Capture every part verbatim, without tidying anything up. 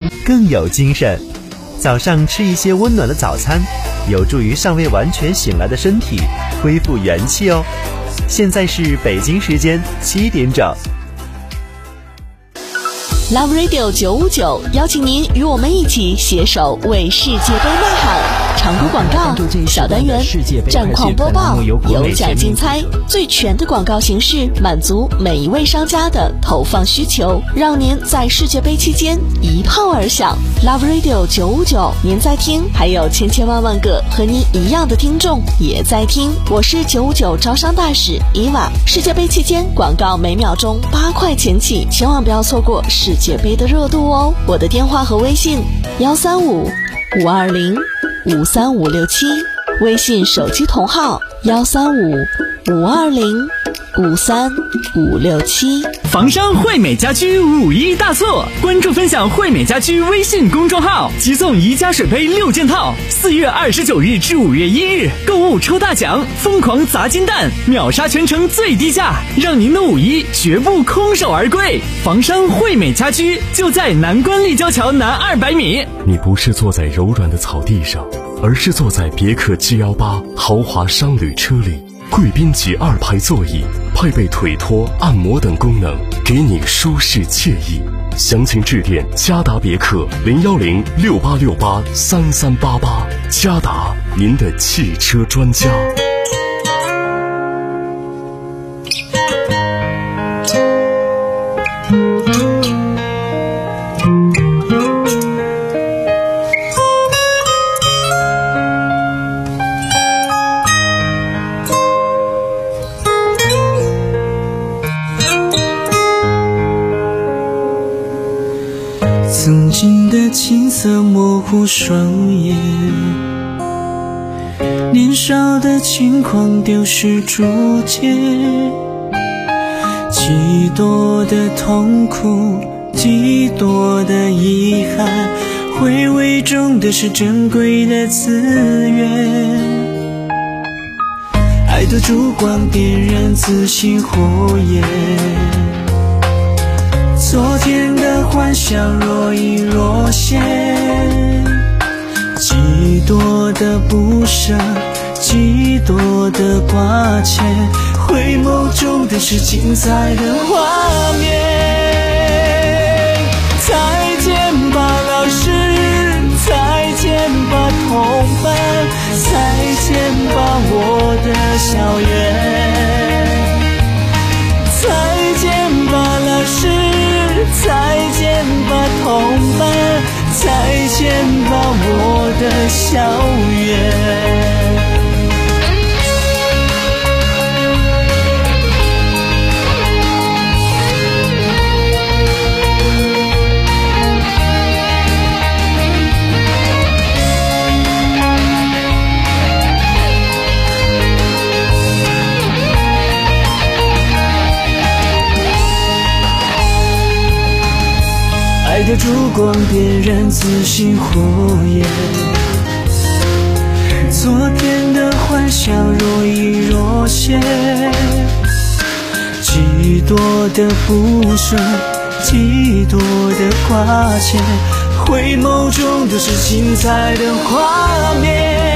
更有精神。早上吃一些温暖的早餐，有助于尚未完全醒来的身体恢复元气哦。现在是北京时间七点整。 Love Radio 九五九邀请您与我们一起携手为世界杯呐喊。长途广告、小单元、战况播报、有奖竞猜，最全的广告形式，满足每一位商家的投放需求，让您在世界杯期间一炮而响。Love Radio 九五九，您在听，还有千千万万个和您一样的听众也在听。我是九五九招商大使伊娃。世界杯期间广告每秒钟八块钱起，千万不要错过世界杯的热度哦。我的电话和微信幺三五五二零五三五六七，微信手机同号幺三五五二零五三五六七。 房商惠美家居五一大促，关注分享惠美家居微信公众号，即送宜家水杯六件套。四月二十九日至五月一日，购物抽大奖，疯狂砸金蛋，秒杀全城最低价，让您的五一绝不空手而归。房商惠美家居就在南关立交桥南二百米。 你不是坐在柔软的草地上，而是坐在别克 G 一八 豪华商旅车里，贵宾级二排座椅，配备腿托、按摩等功能，给你舒适惬意。详情致电嘉达别克零幺零六八六八三三八八，嘉达，您的汽车专家。 曾经的青涩模糊双眼，年少的轻狂丢失逐渐，几多的痛苦，几多的遗憾，回味中的是珍贵的资源。爱的烛光点燃自信火焰，昨天的幻想若隐若现，几多的不舍，几多的挂牵，回眸中的是精彩的画面。再见吧老师，再见吧同伴，再见吧我的校园。再见吧老师，再见吧同伴，再见吧我的校园。爱的烛光点燃自信火焰，昨天的幻想若隐若现，几多的不舍，几多的挂牵，回眸中都是精彩的画面。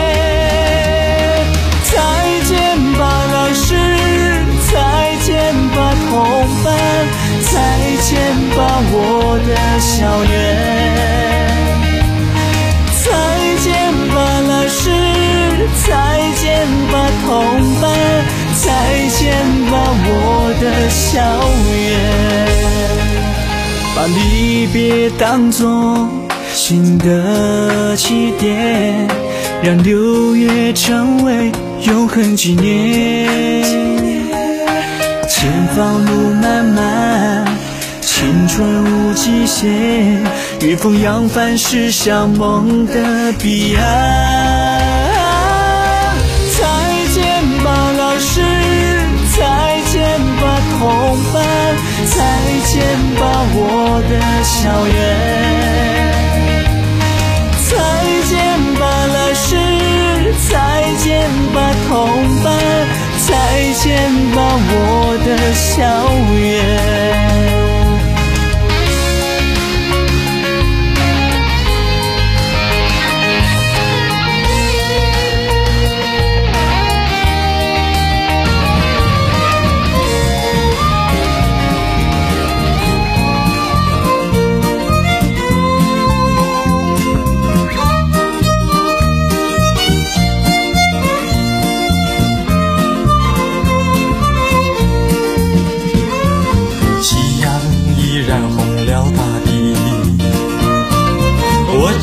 再见吧老师，再见吧同伴，再见吧我的校园。再见吧老师，再见吧同伴，再见吧我的校园。把离别当作新的起点，让六月成为永恒纪念。前方路漫漫，青春无极限，御风扬帆驶向梦的彼岸。再见吧老师，再见吧同伴，再见吧我的校园。再见吧老师，再见吧同伴，再见吧我的校园。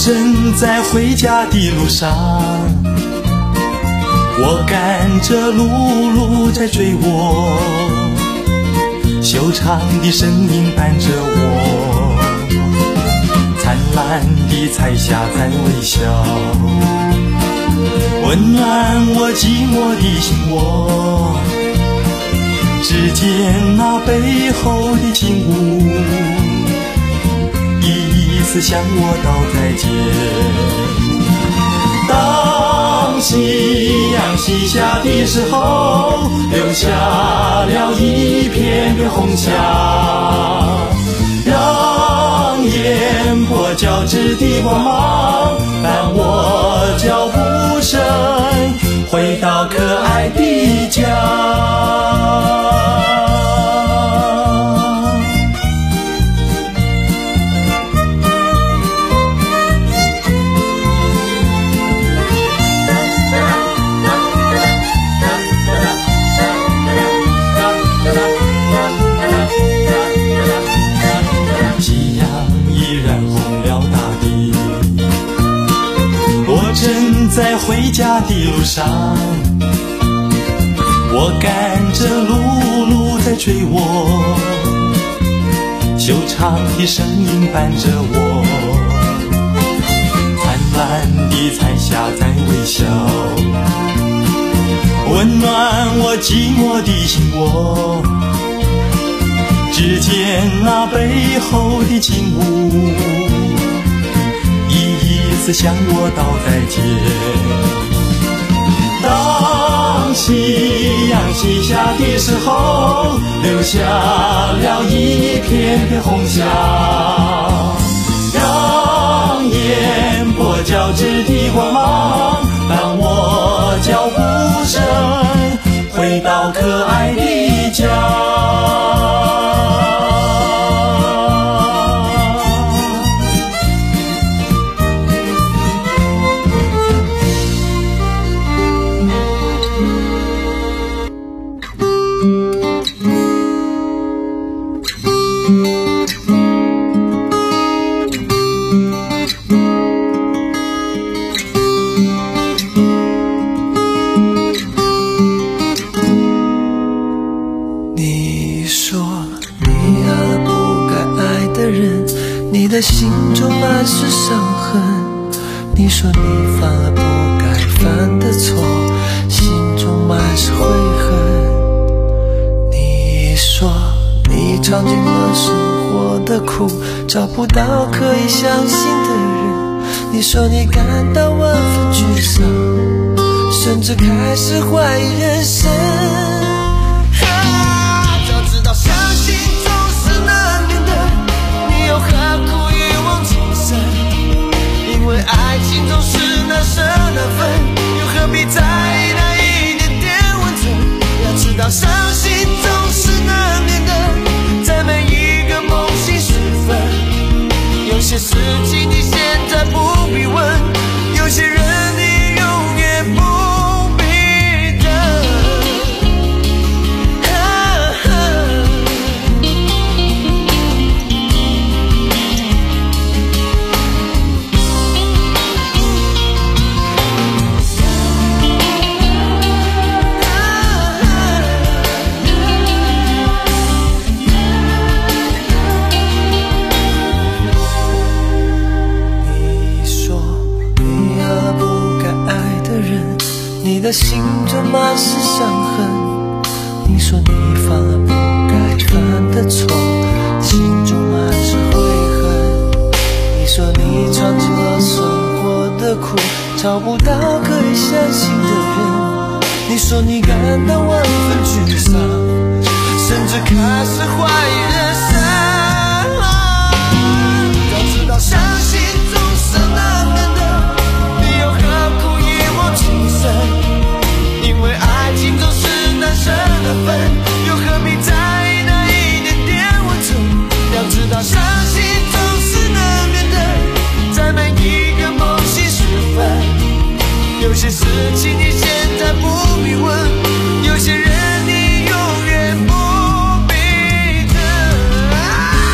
正在回家的路上，我赶着路，路在追我，修长的身影伴着我，灿烂的彩霞在微笑，温暖我寂寞的心窝。只见那背后的景物，一次向我道再见。当夕阳西下的时候，留下了一片片红霞，让眼波交织的光芒伴我脚步声，回到可爱的家。在回家的路上，我赶着路，路在追我，修长的身影伴着我，灿烂的彩霞在微笑，温暖我寂寞的心窝。只见那背后的景物，一次向我道再见。当夕阳西下的时候，留下了一片片红霞，让眼波交织的光芒伴我脚步声，回到可爱的家。 你的心中满是伤痕，你说你犯了不该犯的错，心中满是悔恨。你说你尝尽了生活的苦，找不到可以相信的人，你说你感到万分沮丧，甚至开始怀疑人生。啊，早知道相信总是难免的，你又何苦一往情深？因为爱情总是难舍难分，又何必在意那一点点温存？要知道伤心总是难免的，在每一个梦醒时分，有些事情你现在不必问，有些人你永远不你的心中满是伤痕，你说你犯了不该犯的错，心中满是悔恨。你说你尝尽了生活的苦，找不到可以相信的人，你说你感到万分沮丧，甚至开始怀疑人生。早知道相信总是难免的，你又何苦一往情深？因为爱情总是难舍难分，又何必在意那一点点温存？要知道伤心总是难免的，在每一个梦醒时分，有些事情你现在不必问，有些人你永远不必等。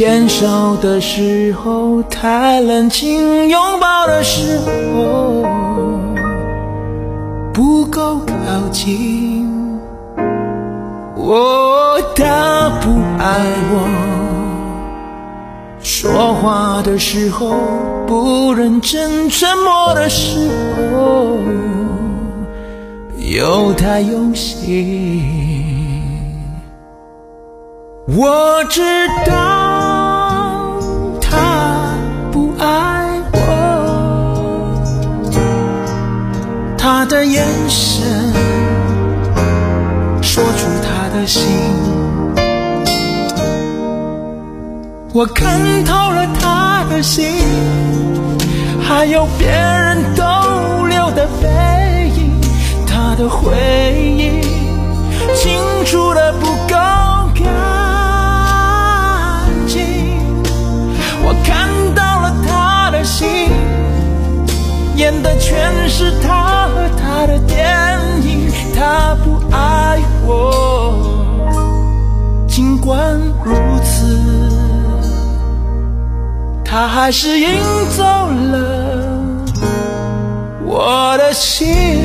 牵手的时候太冷清，拥抱的时候不够靠近。哦，他不爱我，说话的时候不认真，沉默的时候又太用心。我知道他不爱我，他的眼神说出他的心，我看透了他的心，还有别人逗留的背影，他的回忆清楚的不够干净。我看到了他的心，演的全是他和他的电影。他不爱我，尽管如此，他还是赢走了我的心。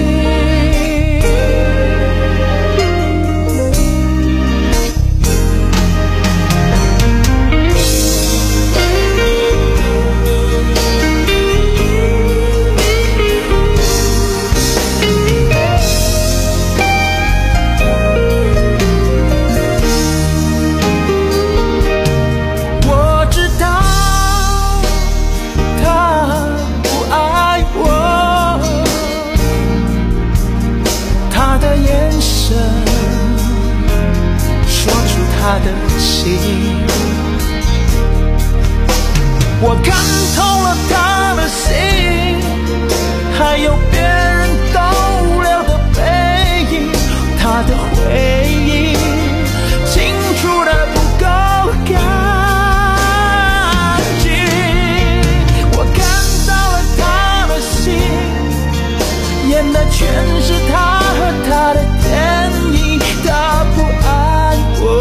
他的心，我看透了他的心，还有别人逗留的背影，他的回忆清楚的不够干净。我看到了他的心，演的全是他和他的电影。他不爱我，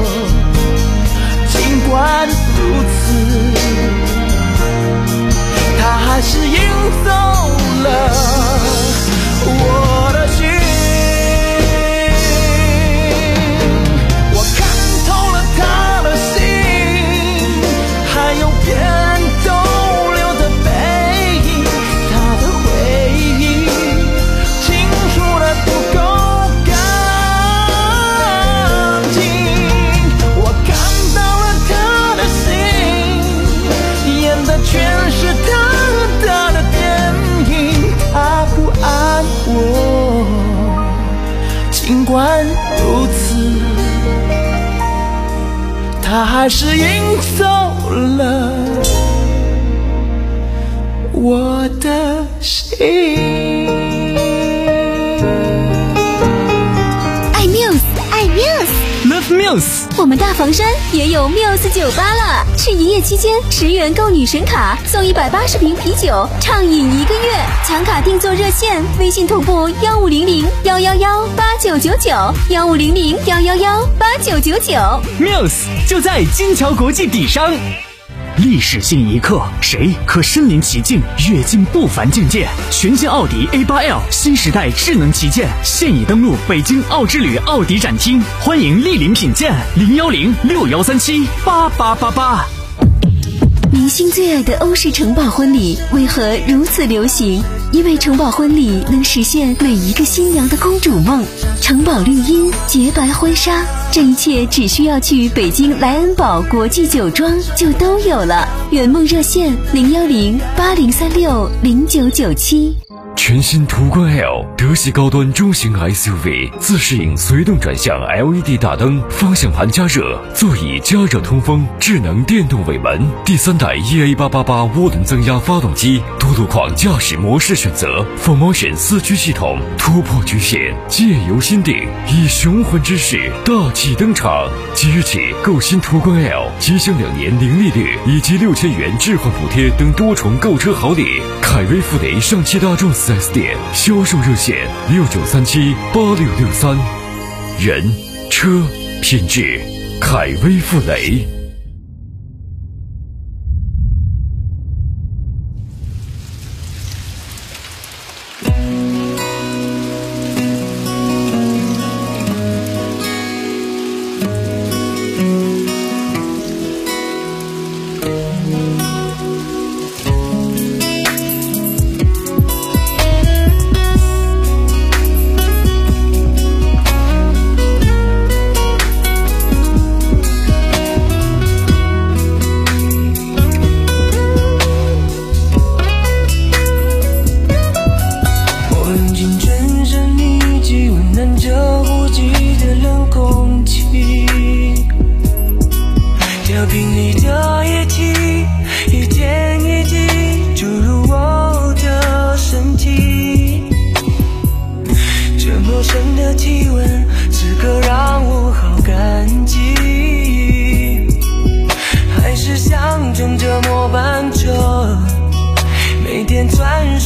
尽管如此，他还是赢走了我的心。我看透了他的心，还有别人逗留的背影，他的回忆清楚的不够全是他和他的电影。他不爱我，尽管如此，他还是赢走了我的心。 爱 Muse， 爱 Muse，Love Muse， 我们大房山也有 Muse 酒吧了。是营业期间十元购女神卡送一百八十瓶啤酒，畅饮一个月。抢卡订座热线：微信同步幺五零零幺幺幺八九九九幺五零零幺幺幺八九九九。 Muse 就在金桥国际底商。历史性一刻，谁可身临其境，跃进不凡境界？全新奥迪 A 八 L 新时代智能旗舰现已登陆北京奥之旅奥迪展厅，欢迎莅临品鉴。零幺零六幺三七八八八八。 明星最爱的欧式城堡婚礼为何如此流行？因为城堡婚礼能实现每一个新娘的公主梦。城堡绿茵，洁白婚纱，这一切只需要去北京莱恩堡国际酒庄就都有了。圆梦热线零幺零八零三六零九九七。 全新途观 L 德系高端中型 S U V， 自适应随动转向 L E D 大灯，方向盘加热，座椅加热通风，智能电动尾门，第三代 E A 八八八涡轮增压发动机，多路况驾驶模式选择 ，Four Motion 四驱系统，突破局限，借由心定，以雄浑之势大气登场。即日起购新途观 L， 即享两年零利率以及六千元置换补贴等多重购车好礼。凯威富雷上汽大众四 S 店销售热线六九三七八六六三。人车品质，凯威富雷。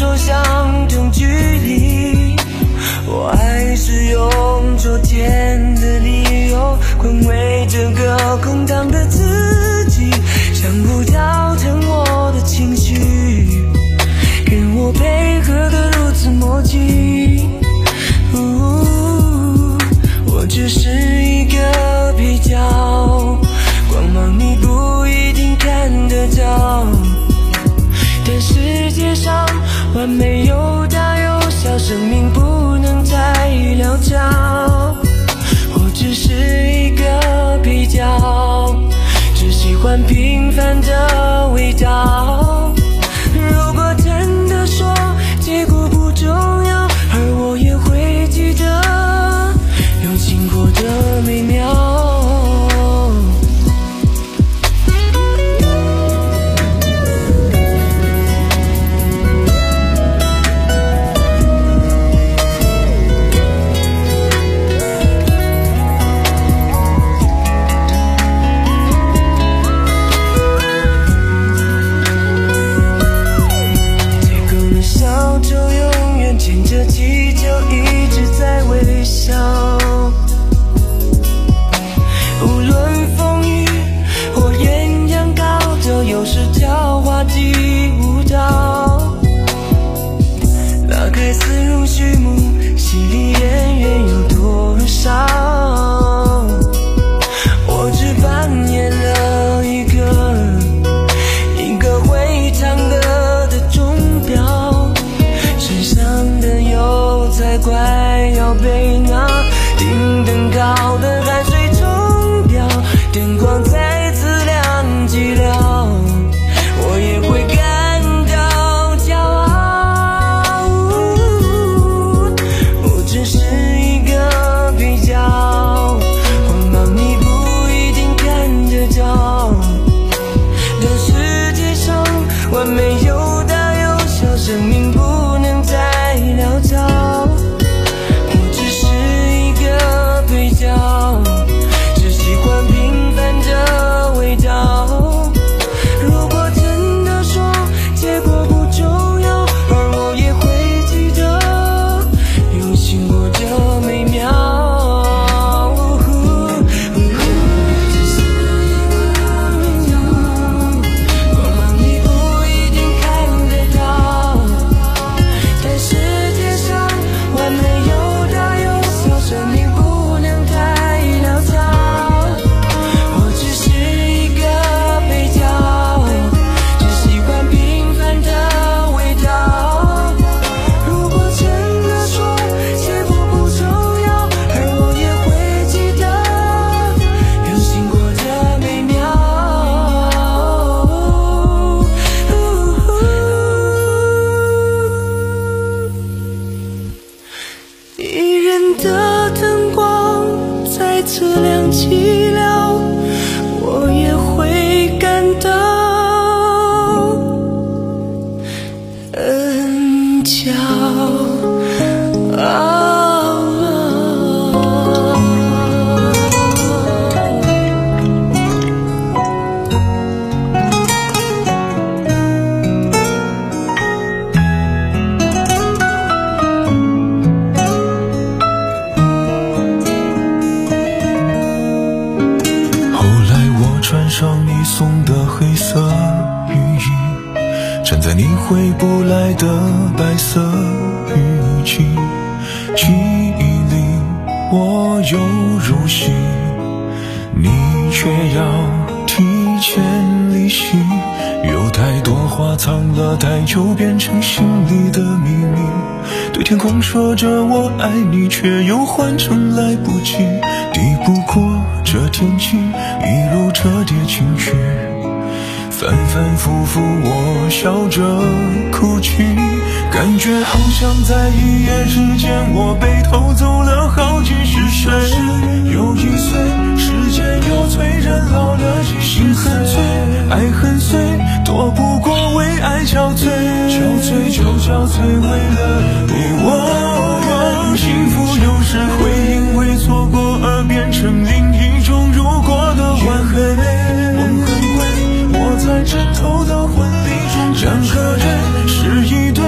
说相同距离，我还是用昨天的理由宽慰这个空荡的自己，想不到疼我的情绪，跟我配合的如此默契。我只是一个配角，光芒你不一定看得到，但世界上完美有大有小，生命不能太潦草。我只是一个配角，只喜欢平凡的味道。如果真的说结果不重要，而我也会记得有经过的美妙。牵着气球一直在微笑，无论风雨或艳阳高照，有时跳滑稽舞蹈，拉开丝绒序幕，戏里演员有多少？我只扮演了一个一个会唱歌的钟表，身上的油才快要被那叮灯烤的汗水冲掉，灯光再次亮寂了，我也会感到骄傲。我只是一个配角，光芒你不一定看得到，但世界上完美有大有小，生命不能再潦草。我只是一个配角，只喜欢平凡的味道。如果真的说结果不重要，而我也会记得有经过的美妙。光芒你不一定看得到，但世界上完美有大有小，生命不能太潦草。我只是一个配角，只喜欢平凡的味道。如果真的说结果不重要，而我也会记得有经过的美妙。一人的灯光再次亮起了，我也会感到很骄傲。 后来我穿上你送的黑色雨衣，站在你回不来的白色雨季，记忆里我又入戏，你却要提前离席，有太多话藏了太久，变成心里的秘密，对天空说着我爱你，却又换成来不及，抵不过这天气，一如折叠情绪，反反复复我笑着哭泣，感觉好像在一夜之间我被偷走了好几十岁，又一岁，时间又催人老了几十岁，爱很碎，躲不过为爱憔悴，憔悴就憔悴为了你我，幸福有时会因为错过而变成另一种如果的完美，梦很贵，我在枕头的婚礼中，两个人是一对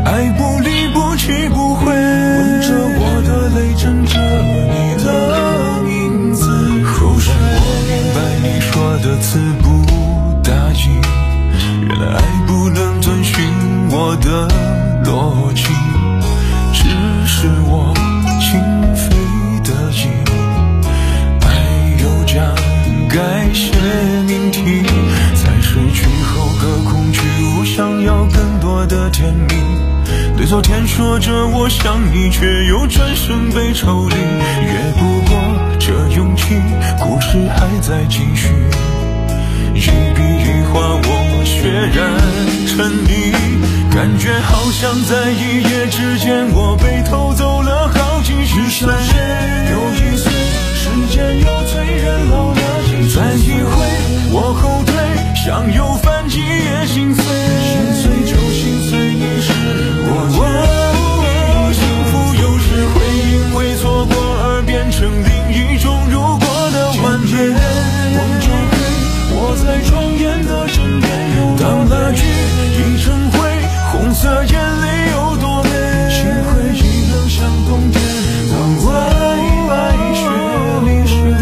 爱不离不弃不悔，吻着我的泪，枕着你的名字入睡。我明白你说的词不打紧，原来爱不能遵循我的逻辑，只是我情非得已，爱有假改写命题，在失去后更恐惧，我想要更多的甜蜜，对昨天说着我想你，却又转身被抽离，越不过这勇气，故事还在继续，一笔一画我血染成泥，感觉好像在一夜之间我被偷走了好几十岁，又一岁，时间又催人老了几岁，再一回我后退，想有反击也心碎，心碎就心碎，你是我我幸福有时会因为错过而变成另一种如果的完美，望着黑，我在庄严的枕边，当那句已成灰，红色眼泪有多美，心灰意冷像冬天，当白白雪里是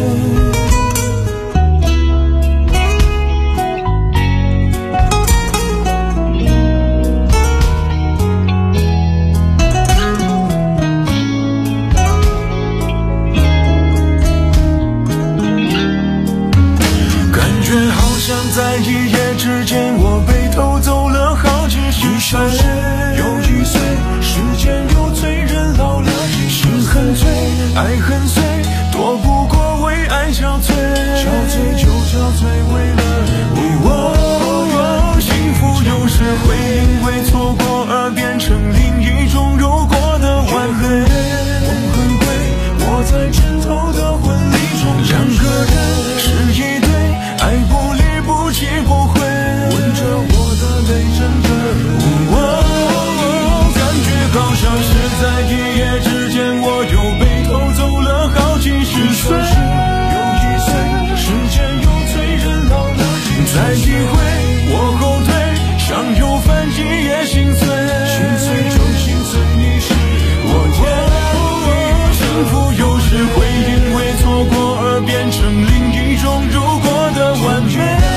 在一夜之间我被偷走了好几十岁，又一岁，时间又催人老了几十岁，心很醉，爱很碎，躲不过为爱憔悴，憔悴就憔悴为了你我，幸福有时会因为错过而变成另一种如果的完美，梦很贵，我在枕头的婚礼中，两个人是一对，爱不离不弃不悔，吻着我的泪，枕着我，感觉好像是在一夜之间我又被偷走了好几十岁，又一岁，时间又催人老了几岁，再一回我后退，想有反击也心碎，心碎就心碎，你是我我，幸福有时会因为错过而变成另一种如果的完美，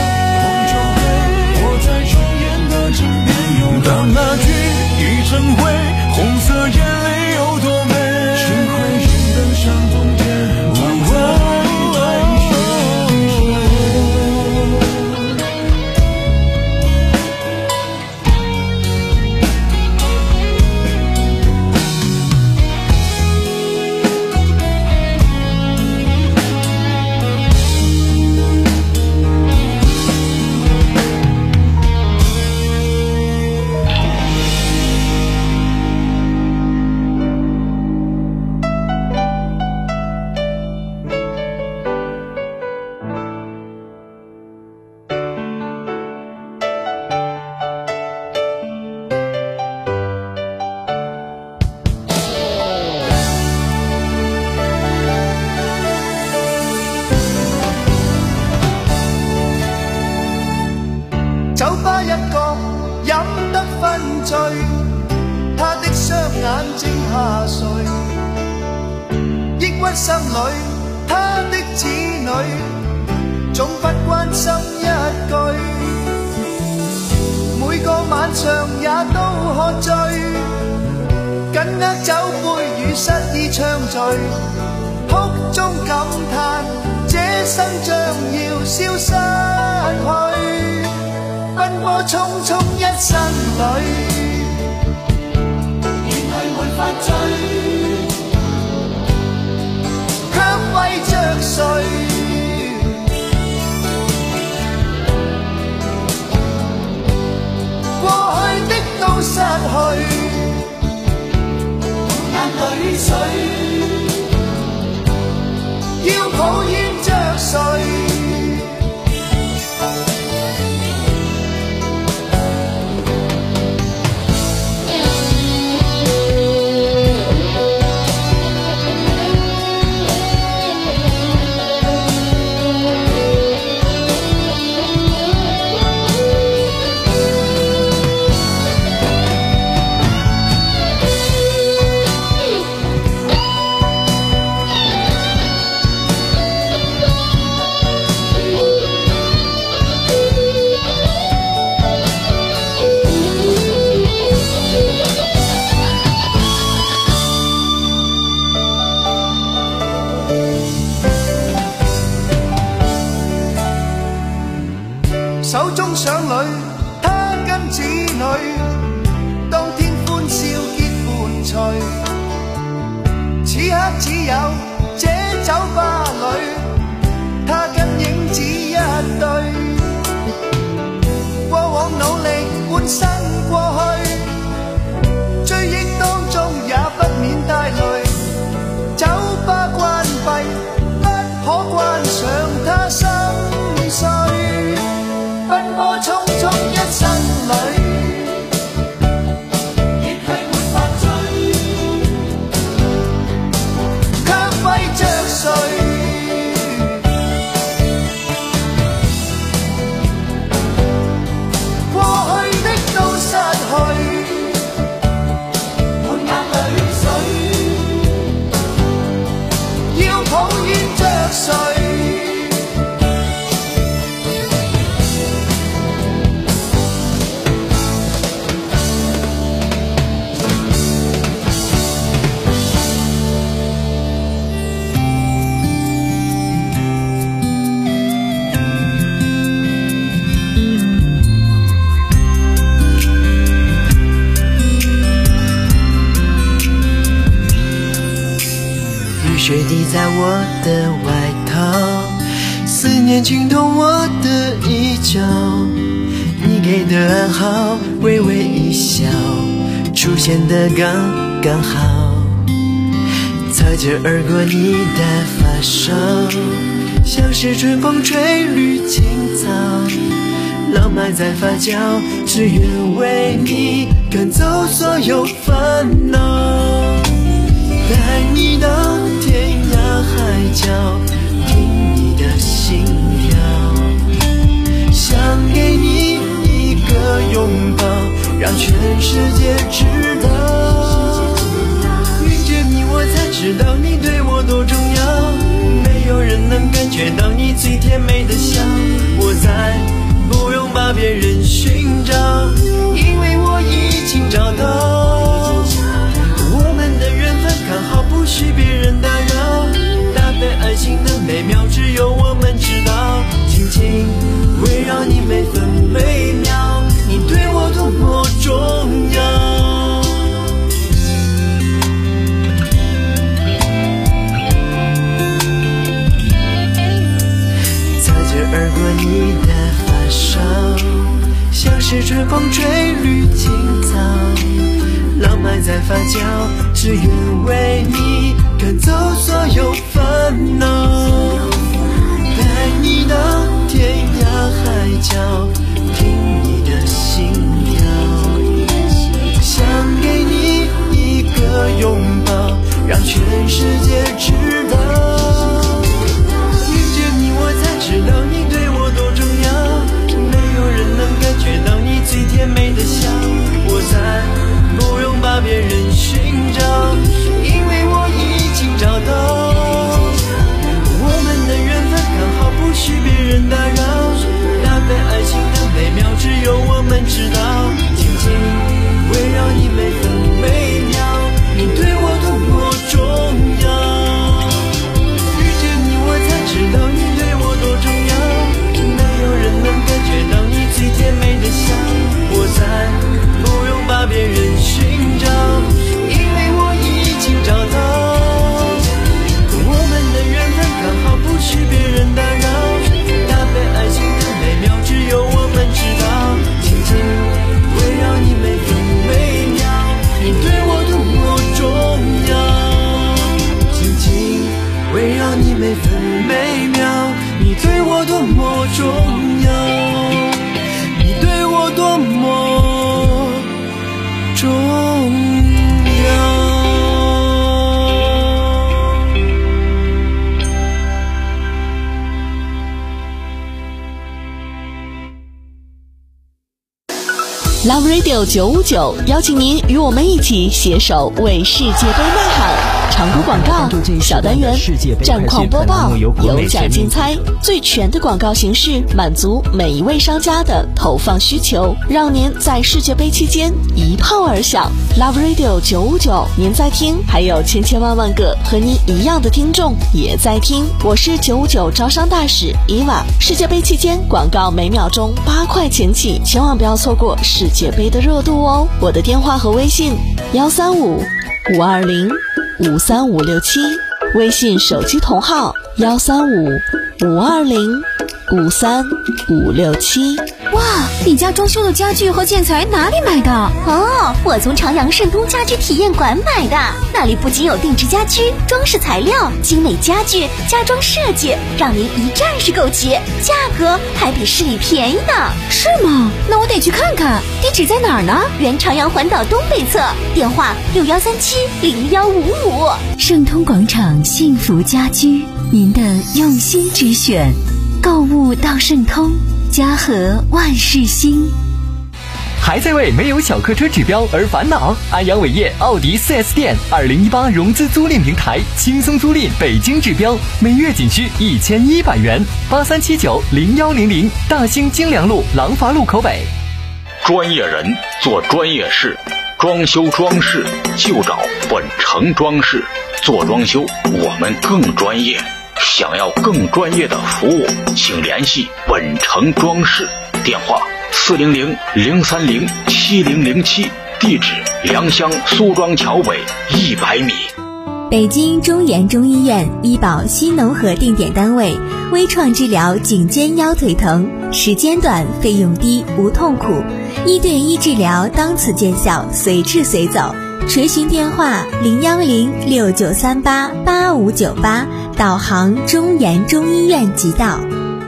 当那句已成灰，红色眼泪有多美，心灰意冷像冬天，当白白雪里酒吧一角飲得昏醉，他的雙眼正下垂，抑鬱心裏他的子女總不關心一句，每個晚上也都喝醉，緊握酒杯與失意暢聚，哭中感嘆這生將要消失去，奔波匆匆一生裏，原係沒法追，卻為着誰？過去的都失去，眼淚水，要抱怨着誰？ 雪滴在我的外套，思念浸透我的衣角，你给的暗号，微微一笑，出现的刚刚好，擦肩而过你的发梢，像是春风吹绿青草，浪漫在发酵，只愿为你赶走所有烦恼，带你到天涯海角，听你的心跳，想给你一个拥抱，让全世界知道，遇见你我才知道你对我多重要，没有人能感觉到你最甜美的笑，我再不用把别人寻找，因为我已经找到，我们的缘分刚好不许别人打扰，搭配爱情的美妙只有我们知道，紧紧围绕你每分每秒，你对我多么重要。而过你的发梢，像是春风吹绿青草，浪漫在发酵，只愿为你赶走所有烦恼，带你到天涯海角，听你的心跳，想给你一个拥抱，让全世界知道，知道你对我多重要，没有人能感觉到你最甜美的笑，我再不用把别人寻找，因为我已经找到，我们的缘分刚好不许别人打扰，搭配爱情的美妙只有我们知道，紧紧围绕你每分每秒，你对我多么重要，遇见你我才知道你对我多重要，没有人能感觉到你最甜美的笑，我再不用把别人寻找，因为我已经找到，我们的缘分刚好不许别人打扰，搭配爱情的美妙只有我们知道，紧紧围绕你每分每秒，你对我多么重要，紧紧围绕你每分每秒，你对我多么重要，你对我多么重要。 Love Radio 九五九邀请您与我们一起携手为世界杯呐喊。长途广告小单元，战况播报，有奖竞猜，最全的广告形式，满足每一位商家的投放需求，让您在世界杯期间一炮而响。Love Radio 九五九，您在听，还有千千万万个和您一样的听众也在听。我是九五九招商大使伊娃。世界杯期间广告每秒钟八块钱起，千万不要错过世界杯的热度哦。我的电话和微信幺三五五二零五三五六七，微信手机同号幺三五五二零五三五六七。 哇，你家装修的家具和建材哪里买的？ 哦，我从朝阳盛通家居体验馆买的，那里不仅有定制家居、装饰材料、精美家具、家装设计，让您一站式购齐，价格还比市里便宜呢。 是吗？那我得去看看。地址在哪儿呢？ 原朝阳环岛东北侧，电话六幺三七零幺五五。 盛通广场幸福家居，您的用心之选，购物到盛通，家和万事兴。 还在为没有小客车指标而烦恼？安阳伟业奥迪 四 S 店二零一八融资租赁平台，轻松租赁北京指标，每月仅需一千一百元。八三七九零幺零零，大兴京良路廊坊路口北。 专业人做专业事，装修装饰就找本城装饰。做装修我们更专业，想要更专业的服务，请联系本城装饰，电话四零零零三零七零零七，地址良乡苏庄桥北一百米。 北京中研中医院医保新农合定点单位，微创治疗颈肩腰腿疼，时间短，费用低，无痛苦，一对一治疗当此见效，随治随走。垂询电话零幺零六九三八八五九八，导航中研中医院即到。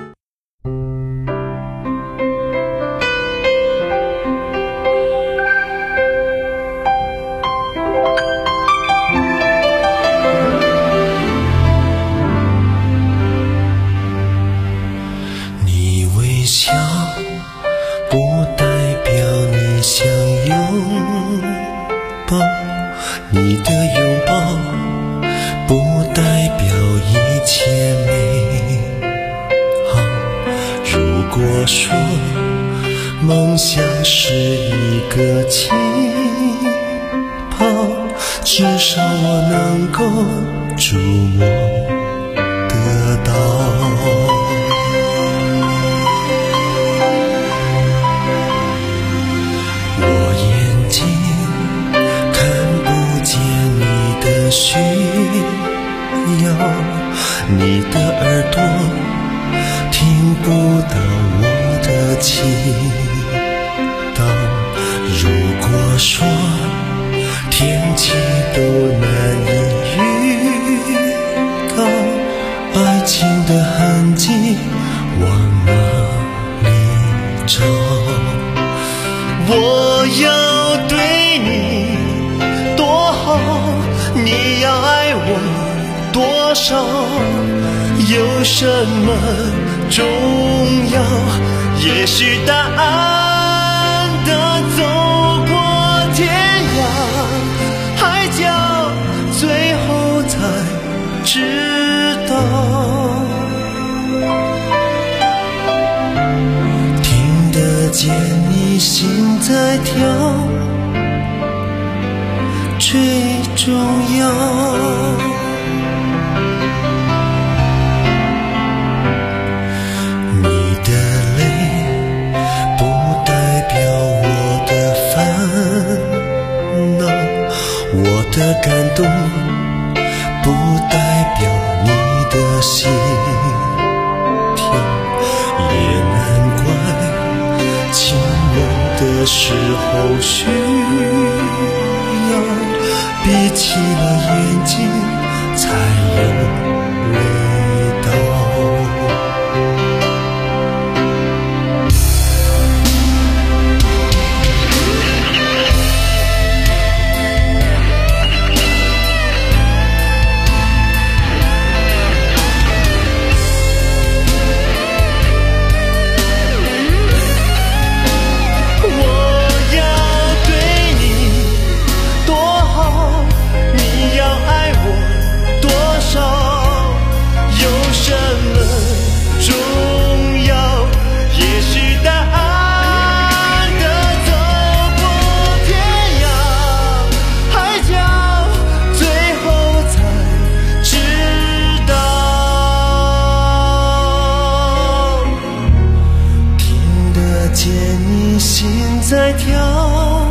你微笑不代表你想拥抱，你的拥抱不代表一切美好。如果说梦想是一个气泡，至少我能够触摸得到。我眼睛看不见你的需要，你的耳朵听不到我的祈祷。如果说天气都难以预告，爱情的痕迹往哪里找？我要对你多好，你要爱我多少？有什么重要？也许答案的走过天涯海角，最后才知道。听得见你心在跳，最重要。你的泪不代表我的烦恼，我的感动不代表你的心跳，也难怪亲吻的时候需要闭起了眼睛才有味道。在跳，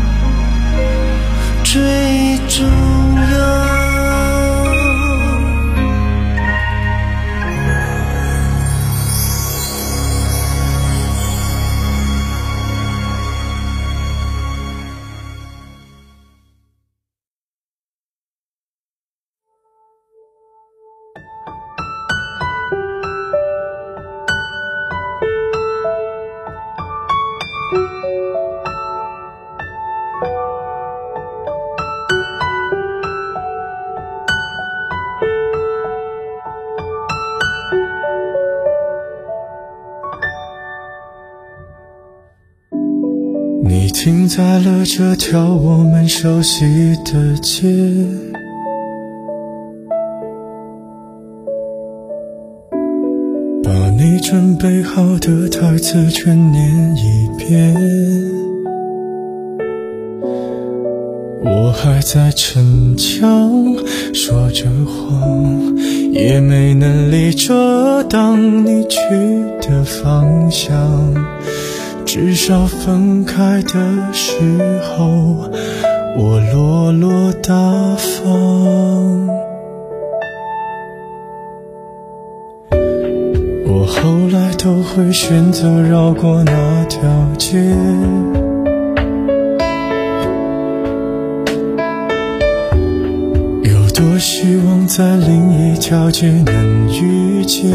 最重要。 你停在了这条我们熟悉的街，把你准备好的台词全念一遍。我还在逞强，说着谎，也没能力遮挡你去的方向。至少分开的时候，我落落大方。 会选择绕过那条街。有多希望在另一条街能遇见，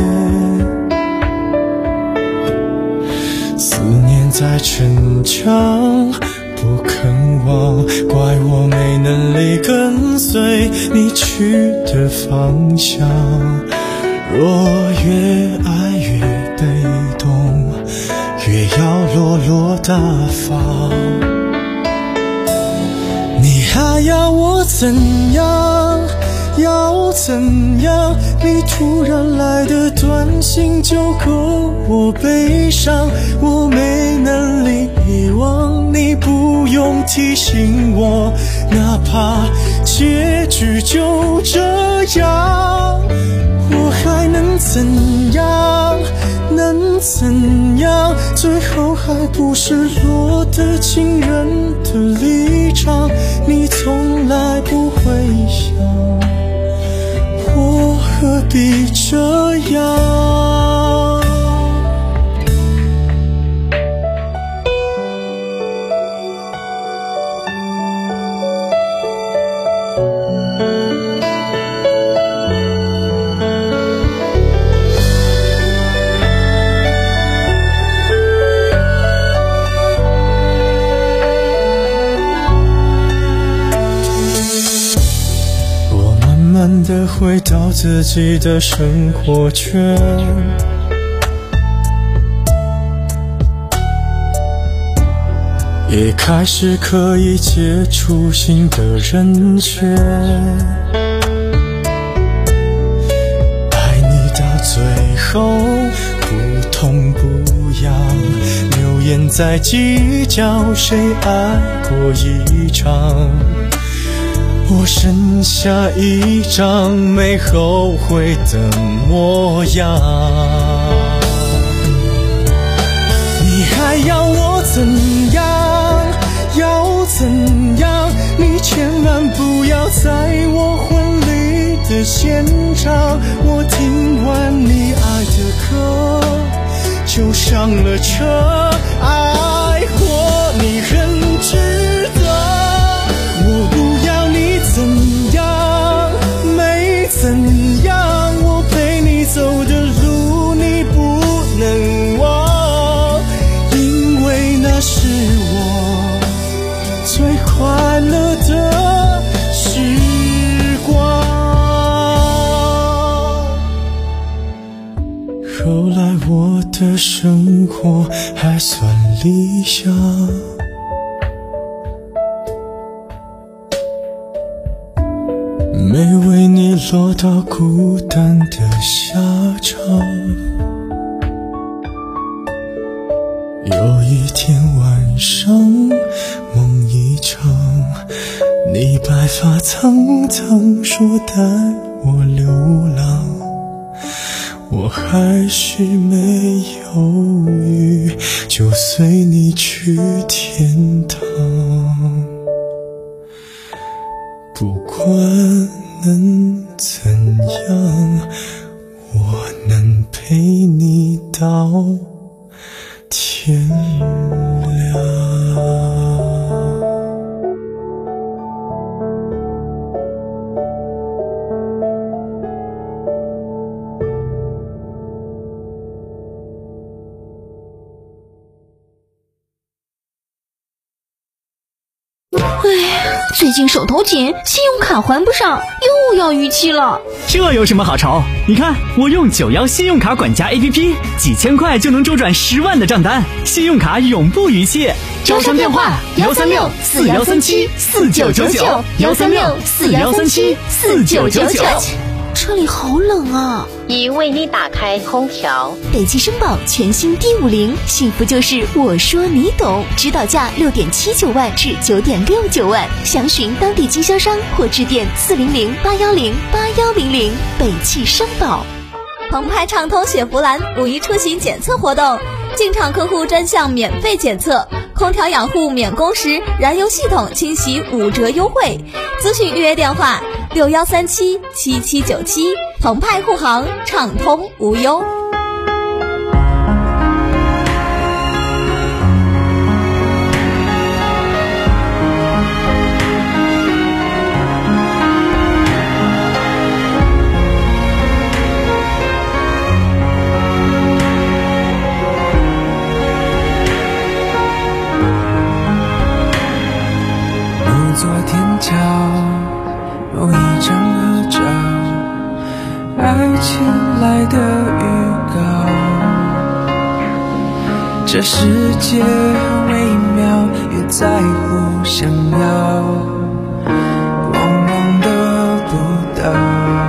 思念在成长不肯忘，怪我没能力跟随你去的方向。若越爱越被动，越要落落大方。你还要我怎样？要怎样？你突然来的短信就够我悲伤，我没能力遗忘，你不用提醒我，哪怕结局就这样，我还能怎样？能怎样？最后还不是落得情人的立场，你从来不会想，我何必这样？慢慢地回到自己的生活圈，也开始可以接触新的人圈。爱你到最后不痛不痒，流言在计较谁爱过一场，我剩下一张没后悔的模样。你还要我怎样？要怎样？你千万不要在我婚礼的现场，我听完你爱的歌就上了车，爱过你很值得，我不要你怎样，没怎样，我陪你走的路你不能忘，因为那是我最快乐的时光。后来我的生活还算理想，没为你落到孤单的下场。有一天晚上梦一场，你白发苍苍说带我流浪，我还是没犹豫就随你去天堂。不管能怎样，我能陪你到天亮。 最近手头紧，信用卡还不上，又要逾期了。 这有什么好愁？你看我用九幺信用卡管家 A P P， 几千块就能周转十万的账单，信用卡永不逾期。 招商电话幺三六四幺三七四九九九幺三六四幺三七四九九九。这里好冷啊！ 已为你打开空调。 北汽绅宝全新 D 五零，幸福就是我说你懂，指导价六点七九万至九点六九万，详询当地经销商或致电四零零八幺零八幺零零。北汽绅宝。 澎湃畅通雪佛兰五一出行检测活动，进场客户专项免费检测，空调养护免工时，燃油系统清洗五折优惠。咨询预约电话六幺三七七七九七。澎湃护航，畅通无忧。 天桥有一张合照，爱情来的预告。这世界很微妙，也在乎想要，往往得不到。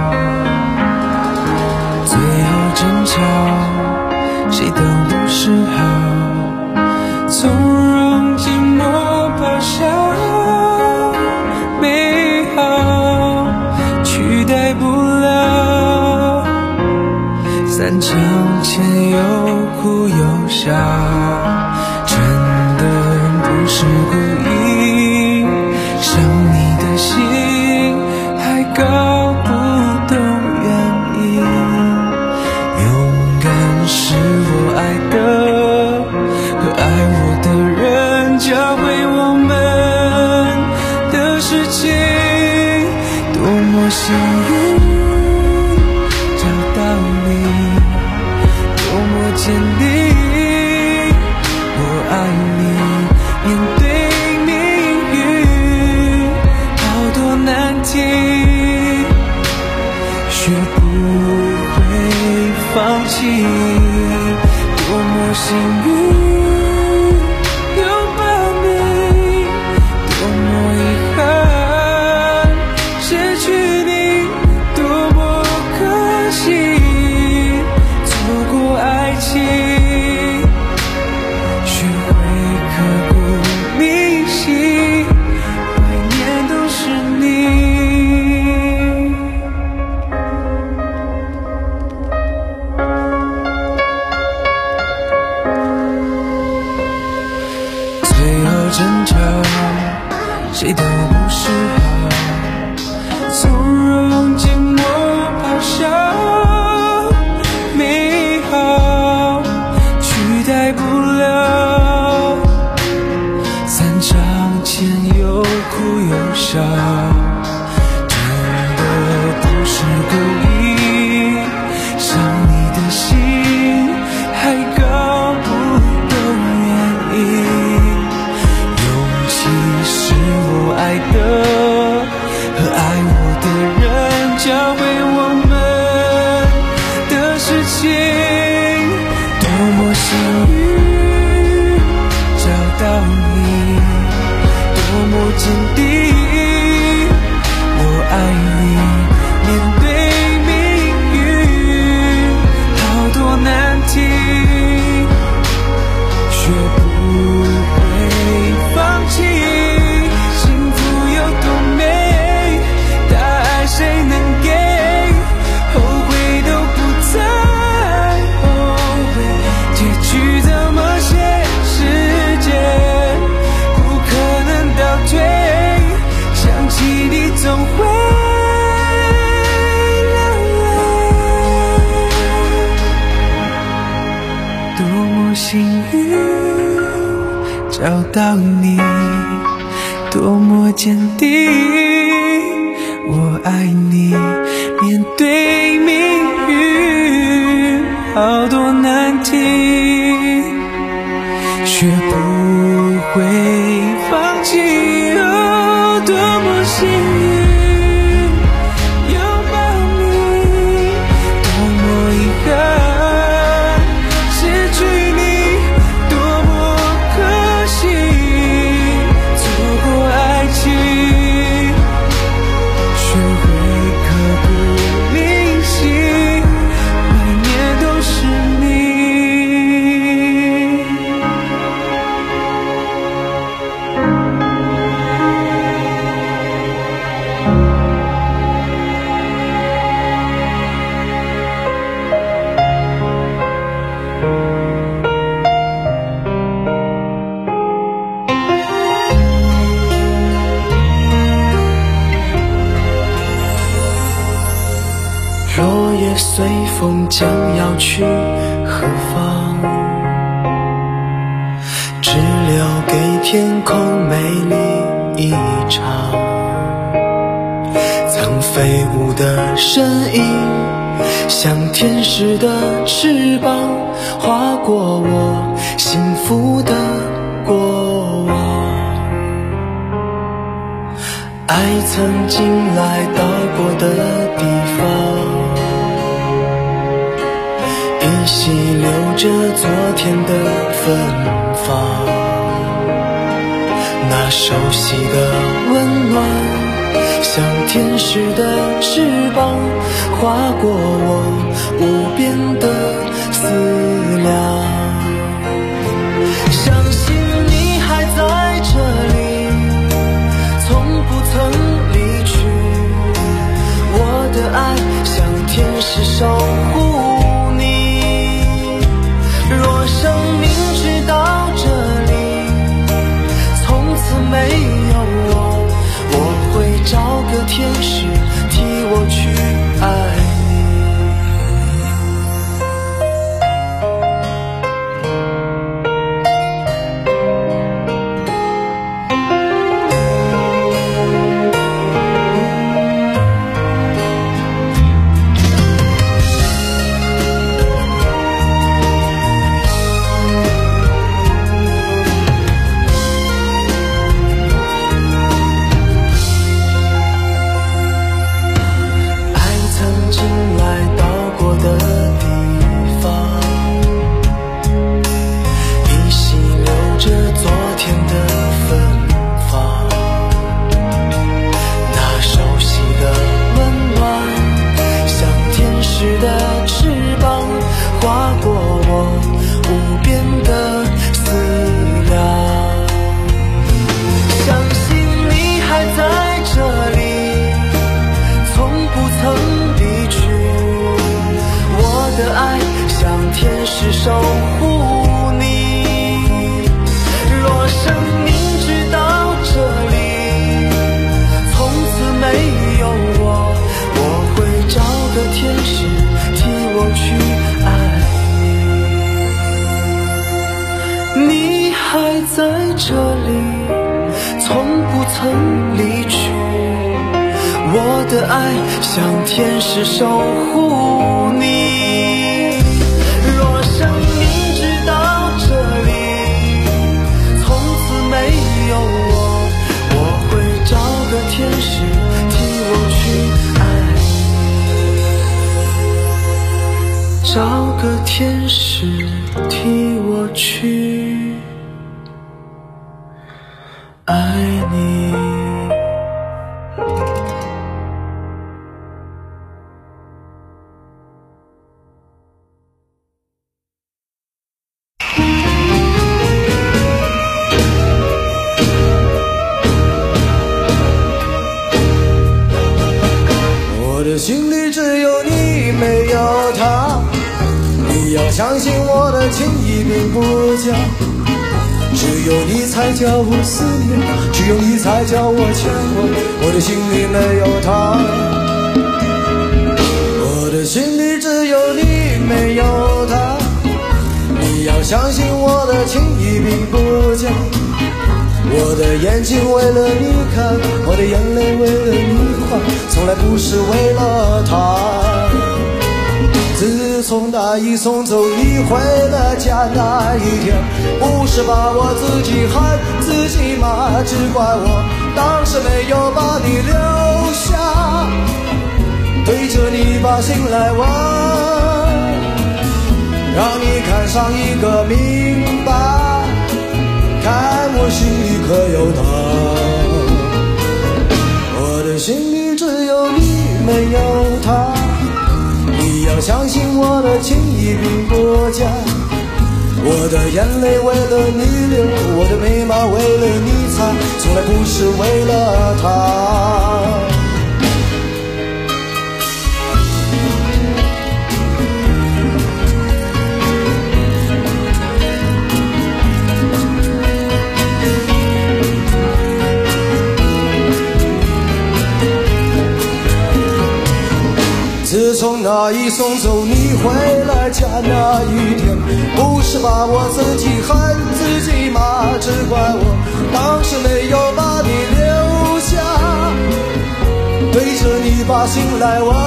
最后争吵，谁都不是好，从容寂寞咆哮，美好取代不了，散场前又哭又笑，真的不是故意，伤你的心还搞不懂原因，勇敢是我爱的和爱我的人教会我们的事情，多么幸运找到你，多么坚定我爱你，面对命运好多难题，学不会放弃，多么幸运拥抱你，多么遗憾失去你，多么可惜错过爱情，学会刻骨铭心，怀念都是你。最后争吵，谁都不是好，从容寂寞咆哮，美好取代不了，散场前又哭又笑，真的不是故意，伤你的心还搞不懂原因，勇气是我爱的和爱我的人教会我们的事情，多么幸运找到你，多么坚定我爱你，面对命运好多难题，学不会放弃，幸福有多美，答案谁能给，后悔都不再后悔，结局怎么写，时间不可能倒退，想起你总会流泪，多么幸运找到你，多么坚定我爱你，面对命运好多难题，学不会放弃，哦，多么幸运拥抱你，多么遗憾失去你，多么可惜错过爱情，学会刻骨铭心，怀念都是你。 落叶随风将要去何方，只留给天空美丽一场，曾飞舞的身影像天使的翅膀，划过我幸福的过往。 爱曾经来到过的地方，依稀留着昨天的芬芳，那熟悉的温暖像天使的翅膀，划过我无边的思量。相信你还在这里，从不曾离去，我的爱像天使守护你。若生命直到这里从此没有我，我会找个天使替我去爱守护你。若生命直到这里从此没有我，我会找个天使替我去爱你。你还在这里从不曾离去，我的爱像天使守护你。生命直到这里从此没有我，我会找个天使替我去爱你，找个天使替我去爱你。 心里只有你没有他，你要相信我的情意并不假，只有你才叫我思念，只有你才叫我牵挂，我的心里没有他，我的心里只有你没有他，你要相信我的情意并不假，我的眼睛为了你看，我的眼泪为了你花，从来不是为了他。自从那一送走你回了家那一天，不是把我自己喊自己骂，只怪我当时没有把你留下，对着你把心来挖，让你看上一个明白，看我心里可有他，我的心里只有你没有他，你要相信我的情意并不假，我的眼泪为了你流，我的眉毛为了你擦，从来不是为了他。自从那一送走你回来家那一天，不是把我自己喊自己骂，只怪我当时没有把你留下，对着你把心来挖，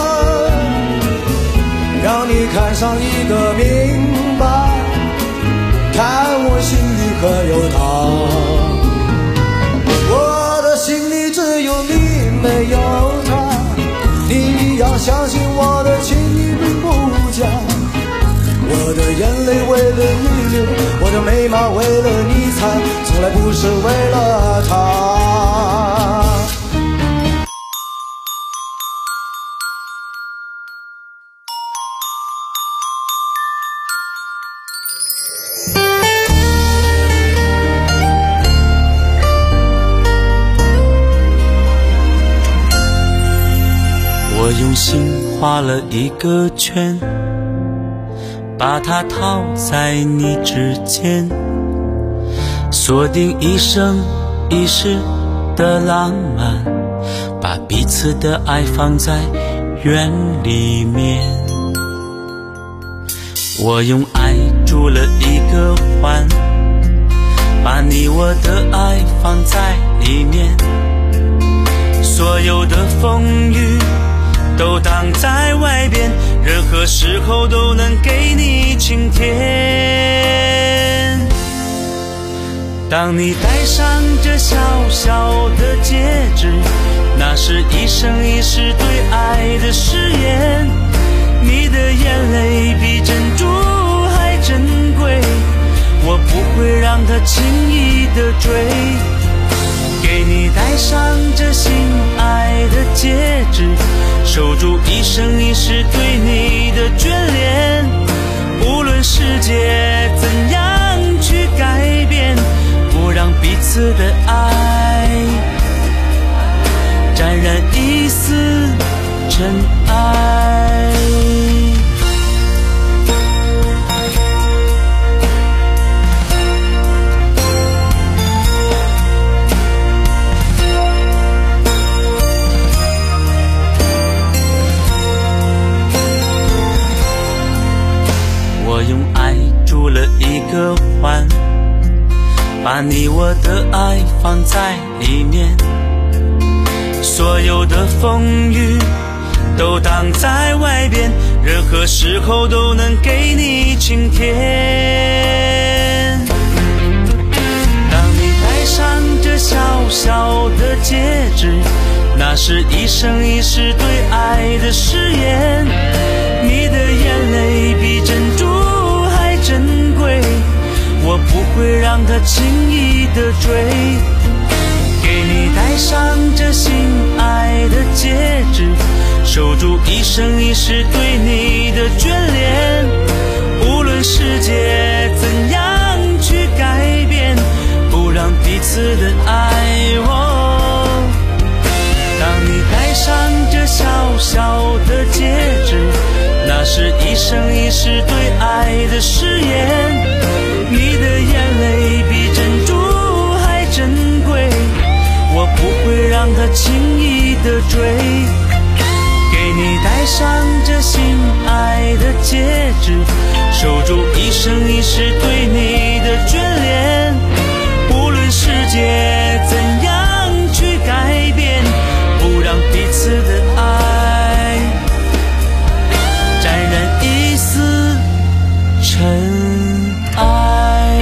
让你看上一个明白，看我心里可有他，我的心里只有有你没有他，你要相信我的情意并不假，我的眼泪为了你流，我的眉毛为了你擦，从来不是为了他。 我用心画了一个圈，把它套在你指尖，锁定一生一世的浪漫，把彼此的爱放在圆里面。我用爱筑了一个环，把你我的爱放在里面，所有的风雨都挡在外边，任何时候都能给你晴天。当你戴上这小小的戒指，那是一生一世对爱的誓言。你的眼泪比珍珠还珍贵，我不会让它轻易的坠。给你戴上这心爱的戒指，守住一生一世对你的眷恋。无论世界怎样去改变，不让彼此的爱沾染一丝尘埃。我用爱筑了一个环，把你我的爱放在里面，所有的风雨都挡在外边，任何时候都能给你晴天。当你戴上这小小的戒指，那是一生一世对爱的誓言。你的眼泪比珍珠还珍贵，我不会让它轻易的坠。给你戴上这心爱的戒指，守住一生一世对你的眷恋。无论世界怎样去改变，不让彼此的爱哦。当你戴上这小小的戒指，那是一生一世对爱的誓言。你的眼泪比珍珠还珍贵，我不会让它轻易的坠。给你戴上这心爱的戒指，守住一生一世对你的眷恋。无论世界怎样去改变，不让彼此的爱沾染一丝尘埃。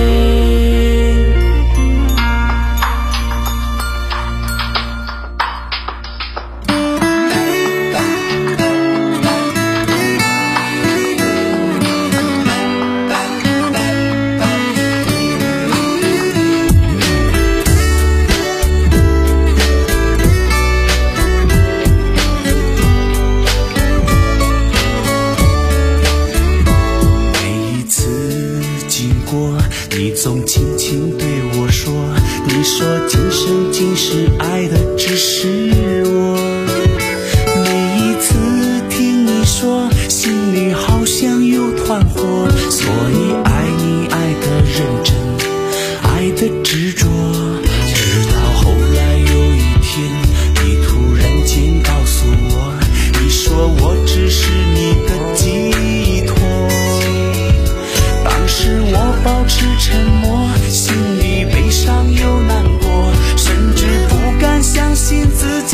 你总轻轻对我说，你说今生今世爱的只是我。每一次听你说，心里好像有团火，所以爱你爱的认真，爱的执着。直到后来有一天，你突然间告诉我，你说我只是你的寄托。当时我保持沉默，心里悲伤又难过，甚至不敢相信自己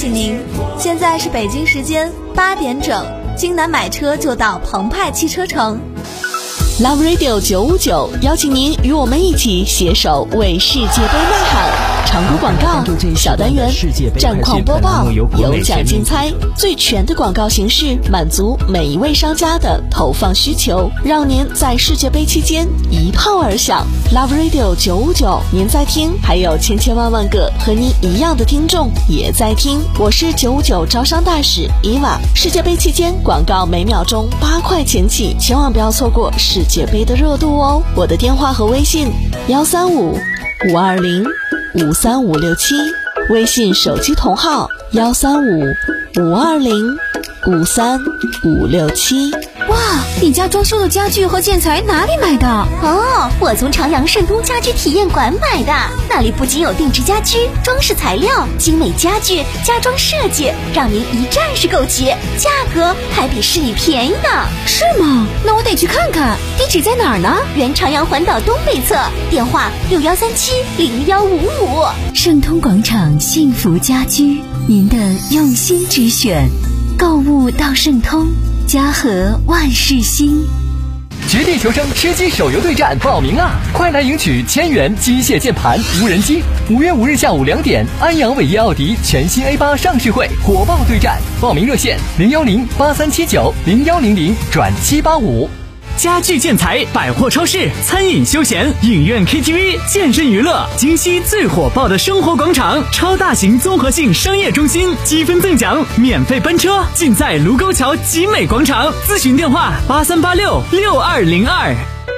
醒您，现在是北京时间八点整，京南买车就到澎湃汽车城。 Love Radio 九五九邀请您与我们一起携手为世界杯呐喊。常规广告小单元，战况播报，有奖竞猜，最全的广告形式，满足每一位商家的投放需求，让您在世界杯期间一炮而响。Love Radio 九五九，您在听，还有千千万万个和您一样的听众也在听。我是九五九招商大使伊娃。世界杯期间广告每秒钟八块钱起，千万不要错过世界杯的热度哦。我的电话和微信幺三五五二零五三五六七，微信手机同号幺三五五二零五三五六七。 哇，你家装修的家具和建材哪里买的？ 哦，我从长阳盛通家居体验馆买的，那里不仅有定制家居、装饰材料、精美家具、家装设计，让您一站式购齐，价格还比市里便宜呢。 是吗？那我得去看看，地址在哪儿呢？ 原长阳环岛东北侧，电话六幺三七零幺五五。 盛通广场幸福家居，您的用心之选，购物到盛通，家和万事兴。 绝地求生吃鸡手游对战报名啦！快来赢取千元机械键盘无人机。五月五日下午两点，安阳伟业奥迪全新 A 八上市会火爆对战，报名热线零幺零八三七九零幺零零转七八五。 家具建材、百货超市、餐饮休闲、影院 K T V、健身娱乐，京西最火爆的生活广场，超大型综合性商业中心，积分赠奖，免费奔车，尽在卢沟桥集美广场。咨询电话八三八六六二零二。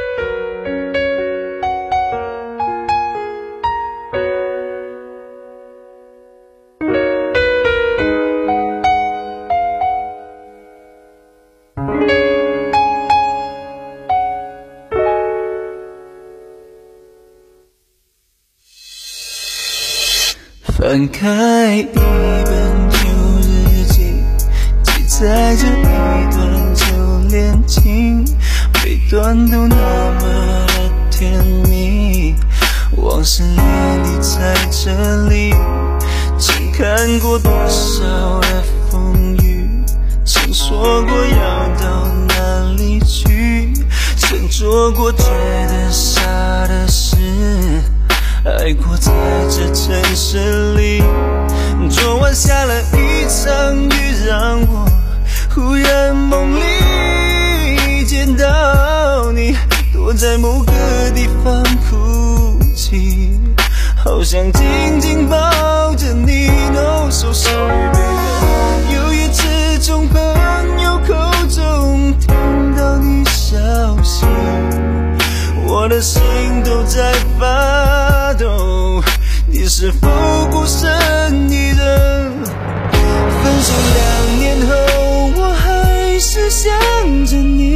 翻开一本旧日记，记载着一段旧恋情，每段都那么的甜蜜。往事历历在这里，曾看过多少的风雨，曾说过要到哪里去，曾做过觉得傻的事，爱过在这城市里。昨晚下了一场雨，让我忽然梦里见到你，躲在某个地方哭泣，好想紧紧抱着你。 No so sorry baby， 有一次从朋友口中听到你消息，我的心都在发抖，你是否孤身一人？分手两年后，我还是想着你。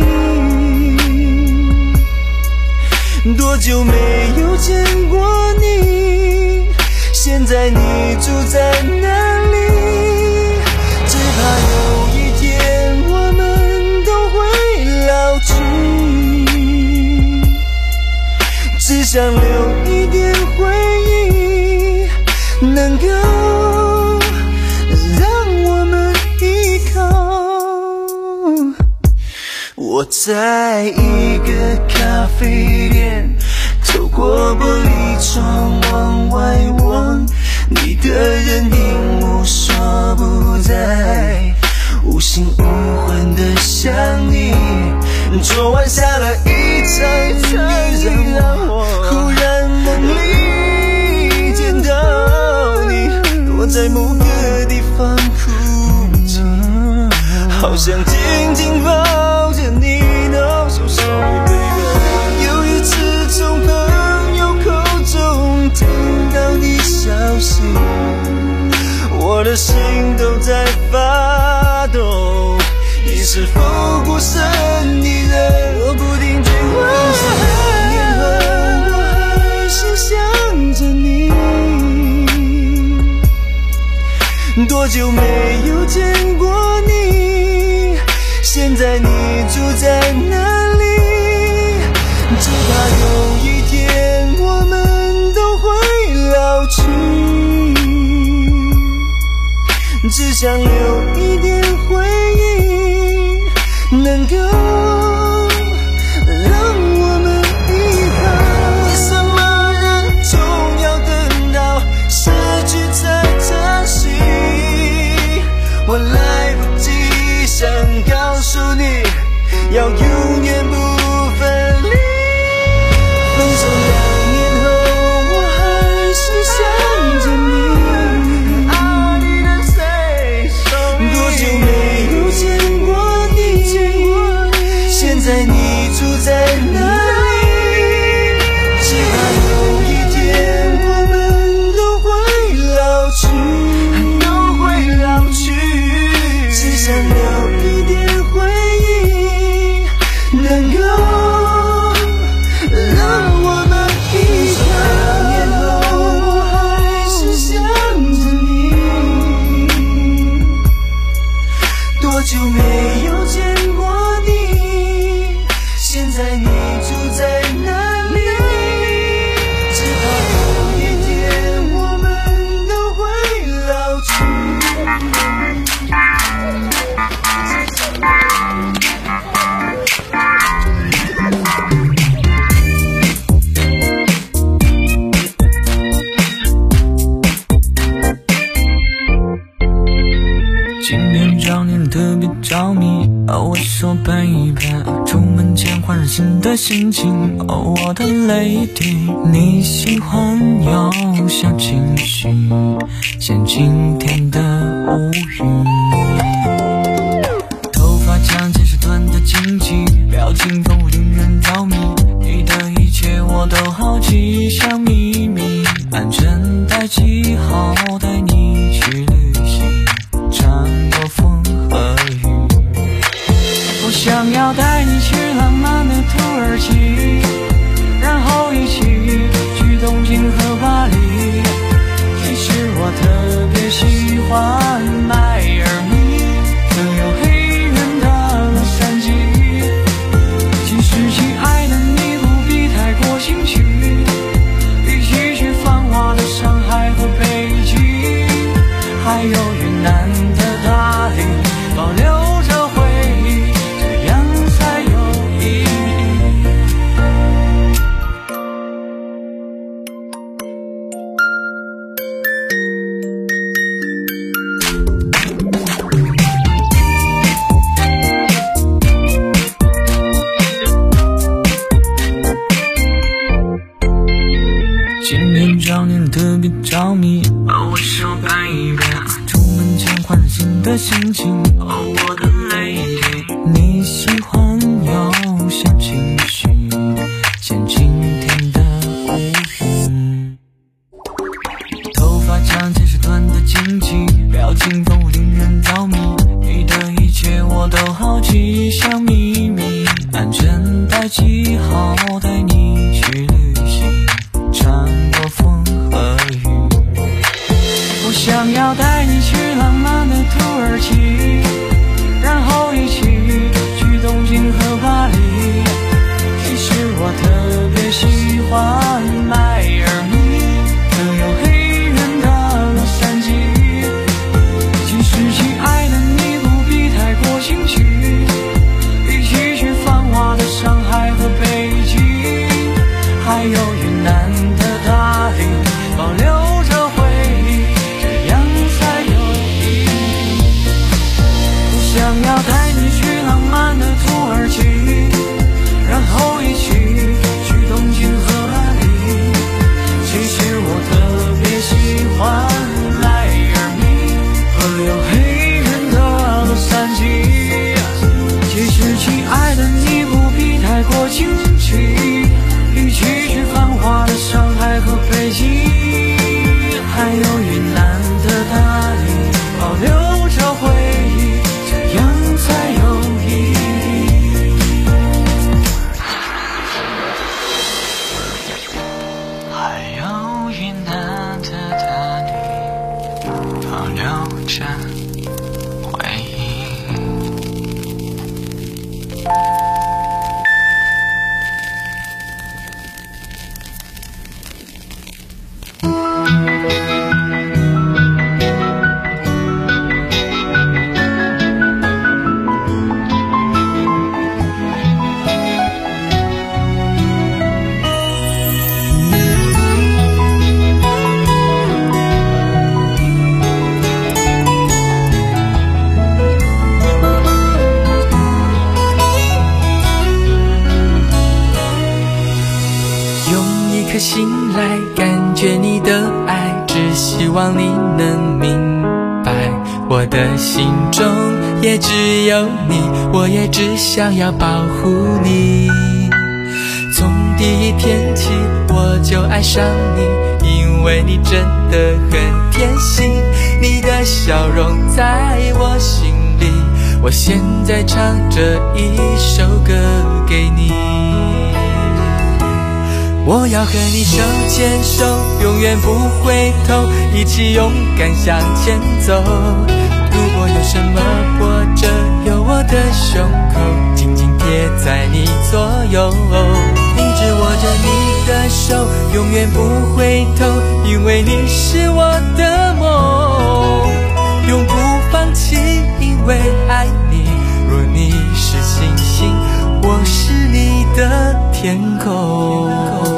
多久没有见过你？现在你住在哪里？只怕有一天我们都会老去，只想留一点回忆，能够让我们依靠。我在一个咖啡店，透过玻璃窗往外望，你的人影无所不在，无心无魂的想你。昨晚下了一场雨，让我忽然梦里见到你，躲在某个地方哭泣，好想紧紧抱着你。No so sorry baby， 有一次从朋友口中听到你消息，我的心都在发抖，你是否孤身一人？我不停追问，两年后我还是想着你。多久没有见过你？现在你住在哪里？只怕有一天我们都会老去， 只想留一点回忆，能够让我们依靠。 为什么人总要等到失去才珍惜？我来不及想告诉你，要永远不分离。 分手两年后，我还是想着你。 I didn't say sorry。 多久没有见过你？现在你住在哪里？只怕有一天我们都会老去， 都会老去。 只想留一点回忆，能够让我们依靠。两年后，我还是想着你。多久没有见过你？现在你住在哪里？只怕有一天我们都会老去。 今年找你特别着迷，哦，我说 baby， 出门前换上新的心情，哦，我的 lady， 你喜欢有小情绪，像今天的无语。头发长见识短的惊奇，表情丰富令人着迷，你的一切我都好奇，像秘密，安全带系好，带你去旅行，穿过风和雨。我想要带你去浪漫的土耳其，然后一起去东京和巴黎。其实我特别喜欢迈阿密，更有黑人的洛杉矶。其实亲爱的你不必太过兴趣，一起去繁华的上海和北京，还有云南的大理，保留着回忆，这样才有意义。今年找你特别着迷，哦，我说 baby， 出门前换上新的心情，哦，我的 lady， 你喜欢有小情绪，像今天的无语。头发长见识短的惊奇，表情丰富令人着迷，你的一切我都好奇，像秘密，安全带系好，带你去旅行，穿过风和雨。我想要带你去浪漫的土耳其，然后一起去东京和巴黎。其实我特别喜欢迈阿密，更有黑人的洛杉矶。其实亲爱的你不必太过兴趣，一起去繁华的上海和北京，还有云南的大理，保留着回忆，这样才有意义。我想要带你去浪漫的土耳其，然后一起去东京和巴黎。其实我特别喜欢迈阿密和有黑人的洛杉矶。其实亲爱的你不必太过惊奇，一起去繁华的上海和北京，还有云南的大理，保留着回忆，这样才望你能明白，我的心中也只有你，我也只想要保护你。从第一天起我就爱上你，因为你真的很贴心，你的笑容在我心里，我现在唱这一首歌给你。我要和你手牵手，永远不回头，一起勇敢向前走。如果有什么波折，有我的胸口紧紧贴在你左右，一直握着你的手，永远不回头，因为你是我的梦，永不放弃，因为爱你。若你是星星，我是你的天空。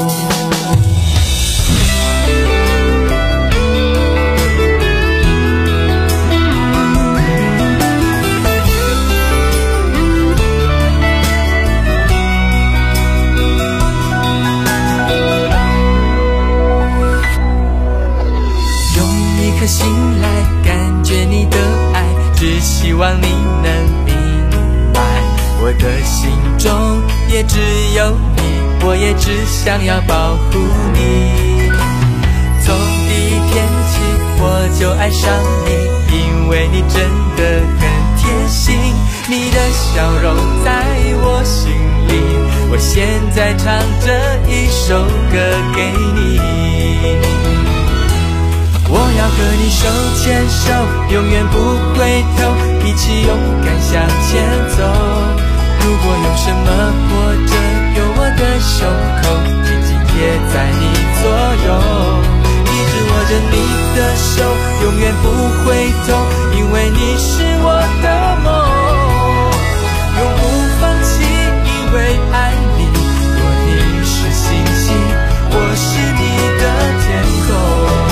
心来感觉你的爱，只希望你能明白，我的心中也只有你，我也只想要保护你。从第一天起我就爱上你，因为你真的很贴心，你的笑容在我心里，我现在唱这一首歌给你。我要和你手牵手，永远不回头，一起勇敢向前走。如果有什么波折，有我的胸口紧紧贴在你左右，一直握着你的手，永远不回头，因为你是我的梦，永不放弃，因为爱你。若你是星星，我是你的天空，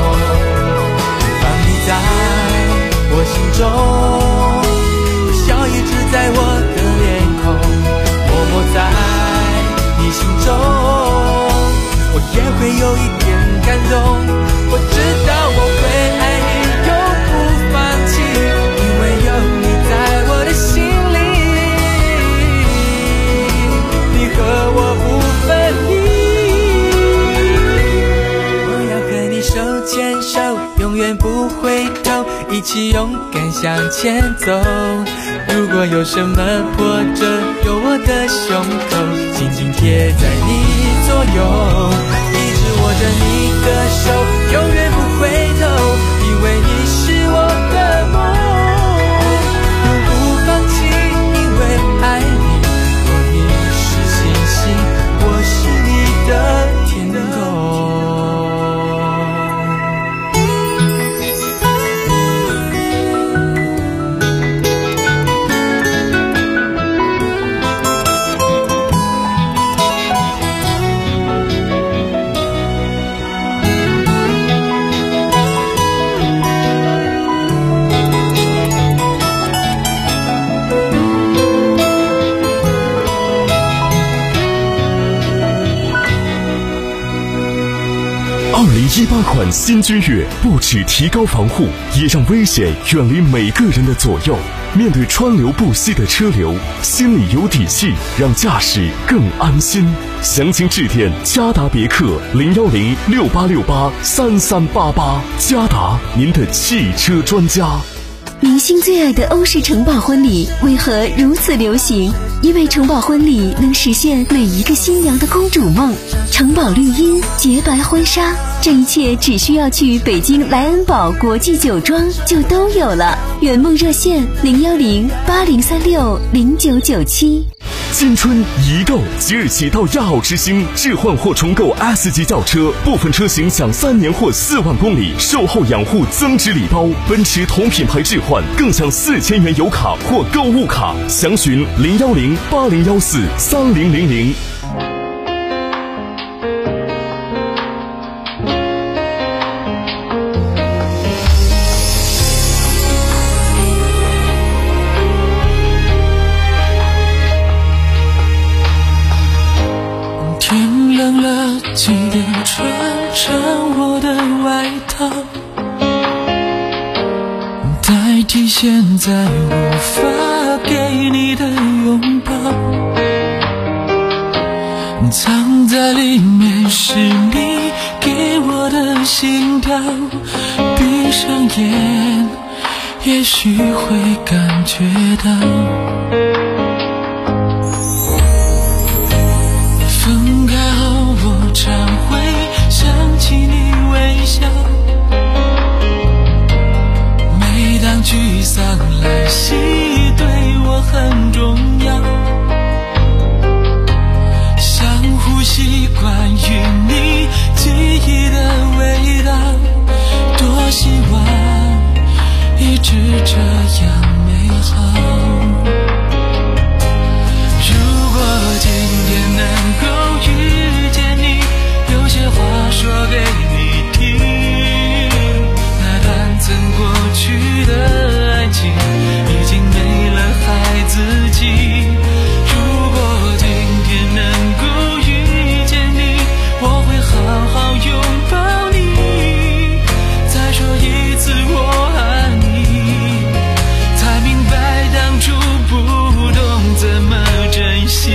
在我心中，笑一直在我的脸孔，默默在你心中，我也会有一点感动。我知道我会爱你，永不放弃，因为有你在我的心里，你和我不分离。我要和你手牵手，永远不回头，一起勇敢向前走。如果有什么波折，有我的胸口紧紧贴在你左右，一直握着你的手，永远不回头，因为你是我的梦，永不放弃，因为爱你。若你是星星，我是你的天空。 二零一八款新君越不只提高防护，也让危险远离每个人的左右。面对川流不息的车流，心里有底气，让驾驶更安心。详情致电嘉达别克零幺零六八六八三三八八，嘉达您的汽车专家。 明星最爱的欧式城堡婚礼为何如此流行？因为城堡婚礼能实现每一个新娘的公主梦。城堡绿茵洁白婚纱，这一切只需要去北京莱恩堡国际酒庄就都有了。圆梦热线零幺零八零三六零九九七。 新春一购，即日起到亚奥之星置换或重购 S 级轿车，部分车型享三年或四万公里售后养护增值礼包，奔驰同品牌置换更享四千元油卡或购物卡。详询零幺零八零幺四三零零零。 记得穿上我的外套， 代替现在无法给你的拥抱，藏在里面是你给我的心跳，闭上眼也许会感觉到。分开后我常会想起你微笑，每当沮丧来袭对我很重要，相互习惯于你记忆的味道，多希望一直这样美好。如果今天能够遇见你，有些话说给你听，那段曾过去的爱情已经没了孩子气。如果今天能够遇见你，我会好好拥抱你，再说一次我爱你，才明白当初不懂怎么珍惜。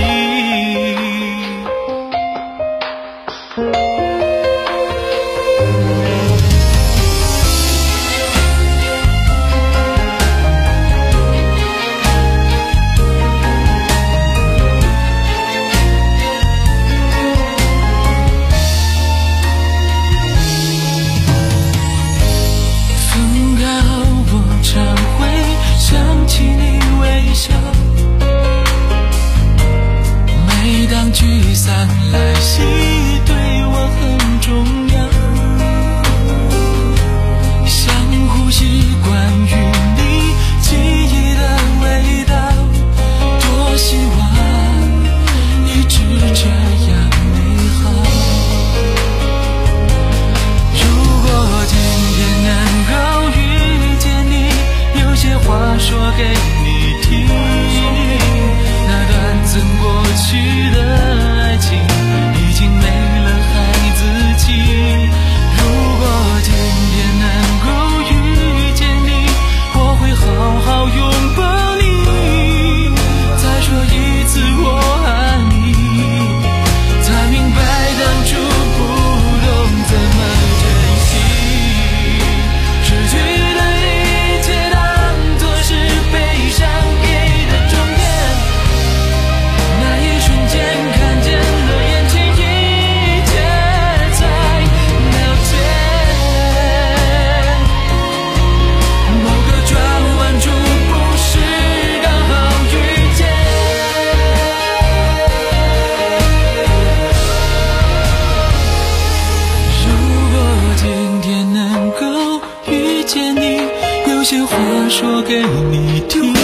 沮丧来袭对我很重要，相互习惯于你记忆的味道，多希望一直这样美好。如果今天能够遇见你，有些话说给你听，那段曾过去的爱情已经没了孩子气。如果今天能够遇见你，我会好好拥抱你，再说一次我爱你，才明白当初不懂怎么珍惜。失去的一切当作是悲伤给的终点，那一瞬间看见了眼前一切在了解，某个转弯处不是刚好遇见。如果今天能够遇见你，有些话说给你听，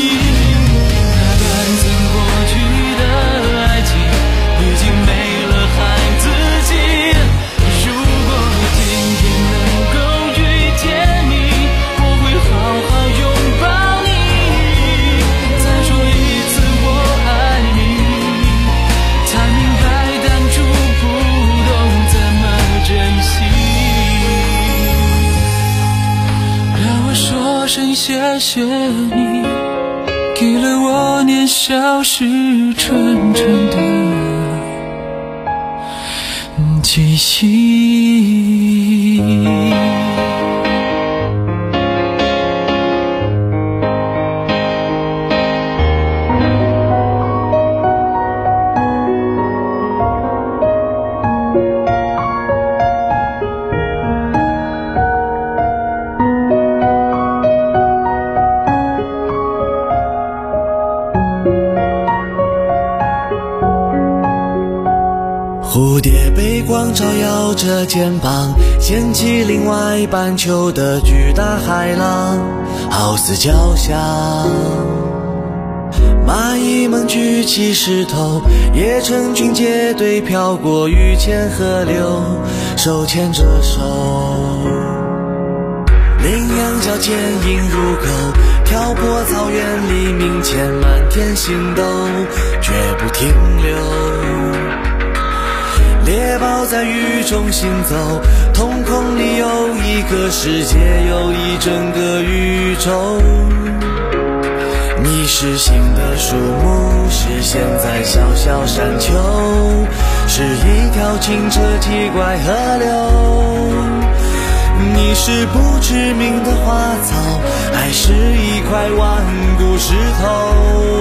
谢谢你给了我年少时纯纯的气息。 蝴蝶被光照耀着肩膀，掀起另外半球的巨大海浪，好似脚下。蚂蚁们举起石头，也成群结队飘过雨前河流，手牵着手。羚羊角坚硬如狗，挑破草原黎明前满天星斗，绝不停留。猎抱在雨中行走，瞳孔里有一个世界，有一整个宇宙。你是新的树木，是现在小小山丘，是一条清澈奇怪河流。你是不知名的花草，还是一块顽固石头？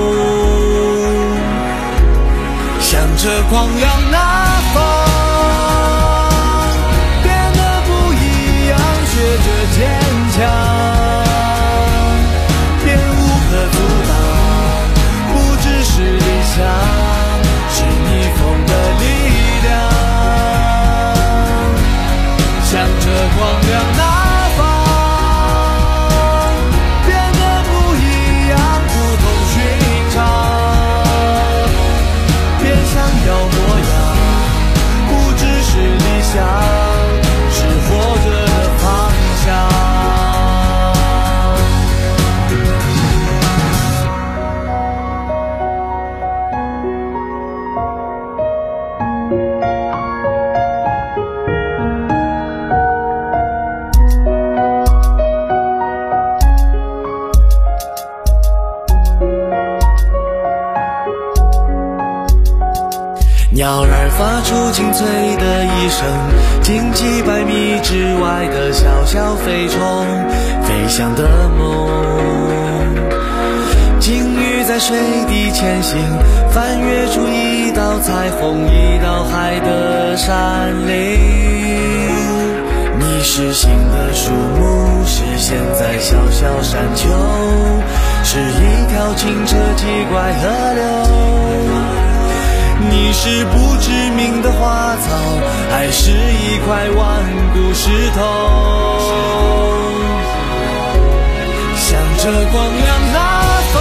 向着光亮那方，变得不一样，学着坚强，便无可阻挡。不只是理想，是逆风的力量。向着光亮那方，变得不一样，不同寻常，别想要模样，不只是理想，是活着的方向。鸟儿发出清脆的一声，近几百米之外的小小飞虫，飞翔的梦。鲸鱼在水底前行，翻越出一道彩虹，一道海的山岭。你是新的树木，是现在小小山丘，是一条清澈奇怪河流。你是不知名的花草，还是一块顽固石头？向着光亮那方，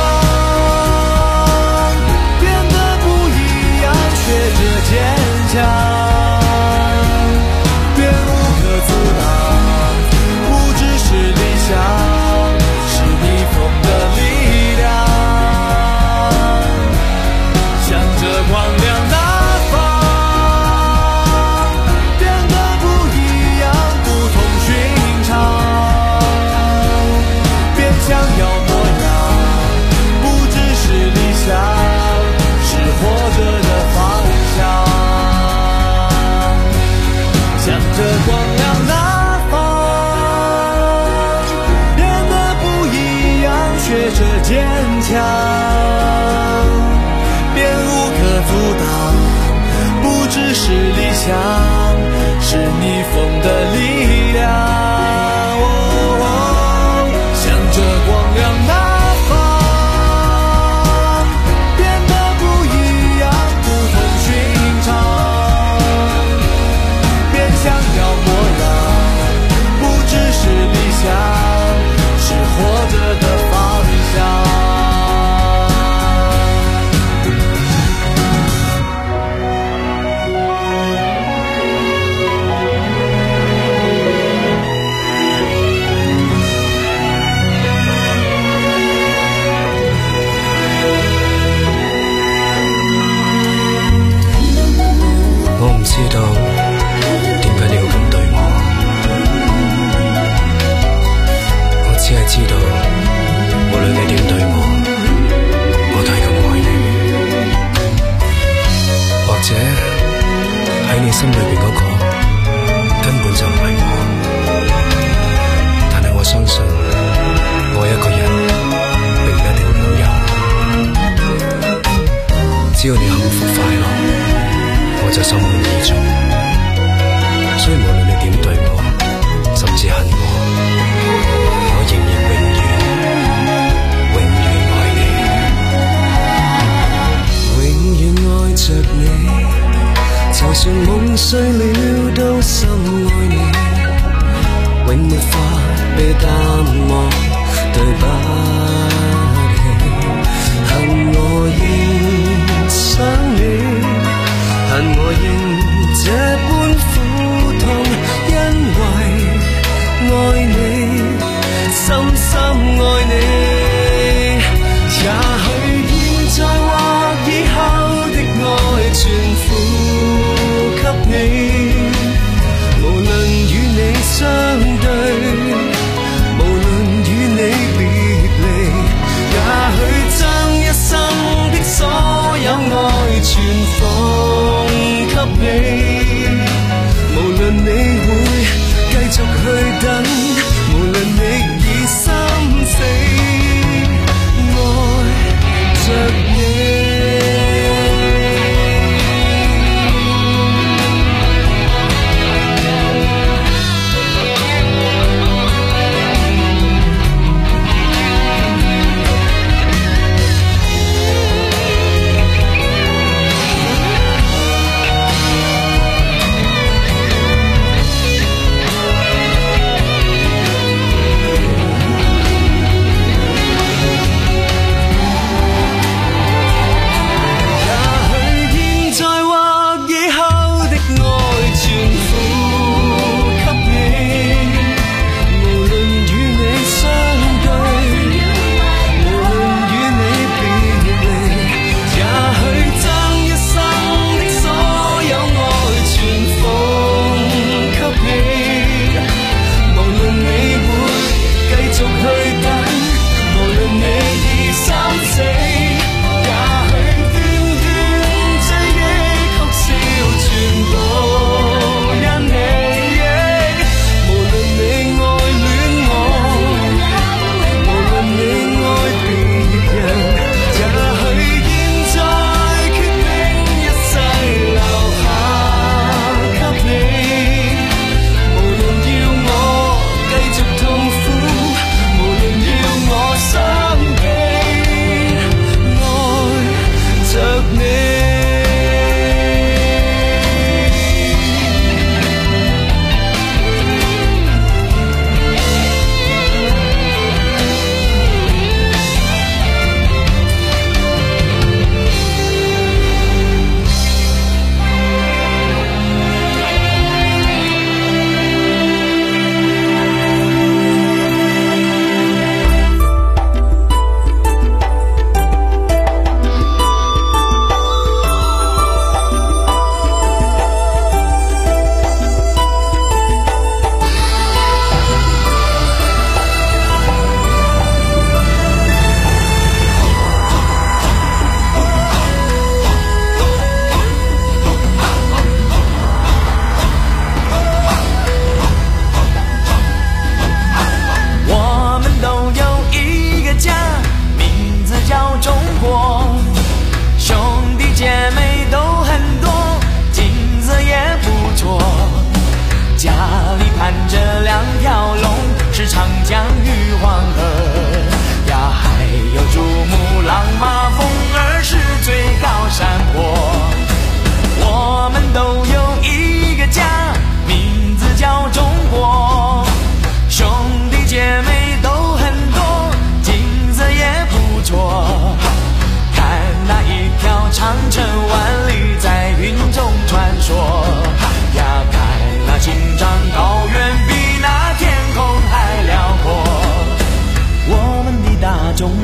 变得不一样，学着坚强，便无可阻挡。不只是理想，是逆风的力量。向着光亮那方，变得不一样，不同寻常，别想要模样，不只是理想，是活着的方向。向着光亮那方，变得不一样，学着坚强，阻挡，不只是理想，是逆风的力量。哦哦、向着光亮那方，变得不一样，不同寻常，别想要模样，不只是理想，是活着的方向。 知道點解你要咁對我，我只係知道無論你點對我，我都係咁愛你。或者喺你心裏邊嗰個根本就唔係我，但係我相信愛一個人並唔一定會有，只要你幸福快樂，我就心滿意足。所以無論你點對我，甚至恨我，我仍然永遠永遠愛你，永遠愛着你。就算夢碎了都深愛你，永沒法被淡忘，對不起。恨我仍想你，恨我仍這般苦痛，因為愛你，深深愛你。也許現在或以後的愛全付給你。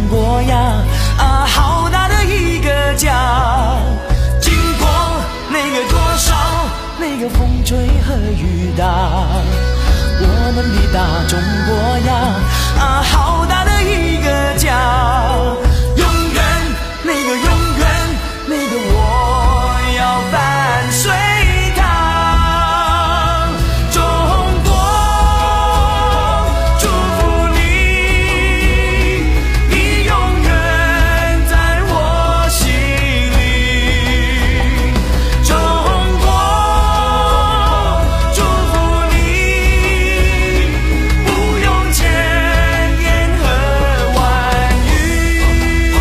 国呀，啊，好大的一个家。经过那个多少，那个风吹和雨打，我们的大中国呀，啊，好大的一个家。永远那个永远那个我要伴随它。中国祝福你，你永远在我心里。中国祝福你，不用千言和万语。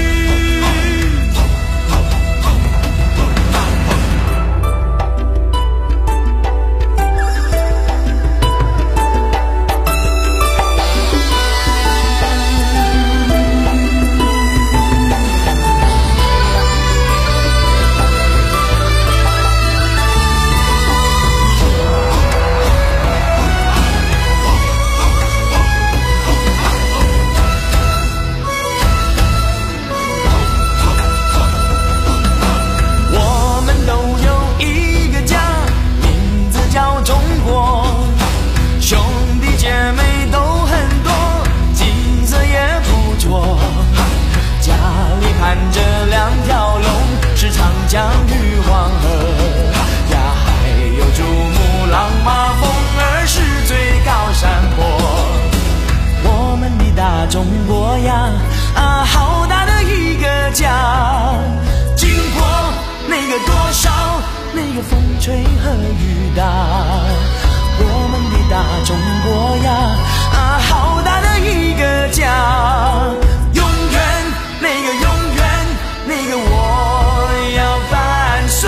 我们都有一个家，名字叫中国，兄弟姐妹都很多，景色也不错。家里盘着两条龙，是长江与黄河呀，还有珠穆朗玛峰儿是最高山坡。我们的大中国呀，啊，好大的一个家。经过那个多少，那个风吹和雨打，我们的大中国呀，啊，好大的一个家。永远那个永远那个我要伴随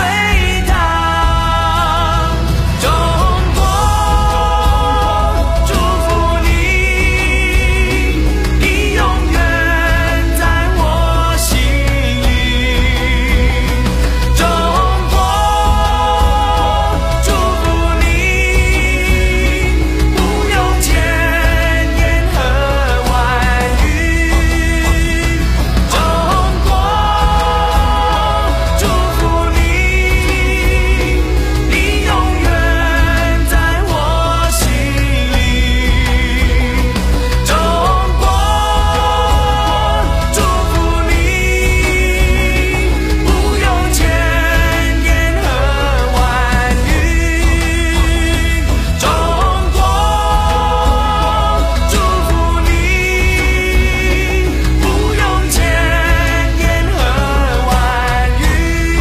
它。中国祝福你，你永远在我心里。中国祝福你，不用千言和万语。中国祝福你，你永远在我心里。中国祝福你，不用千言和万语。中国祝福你，不用千言和万语。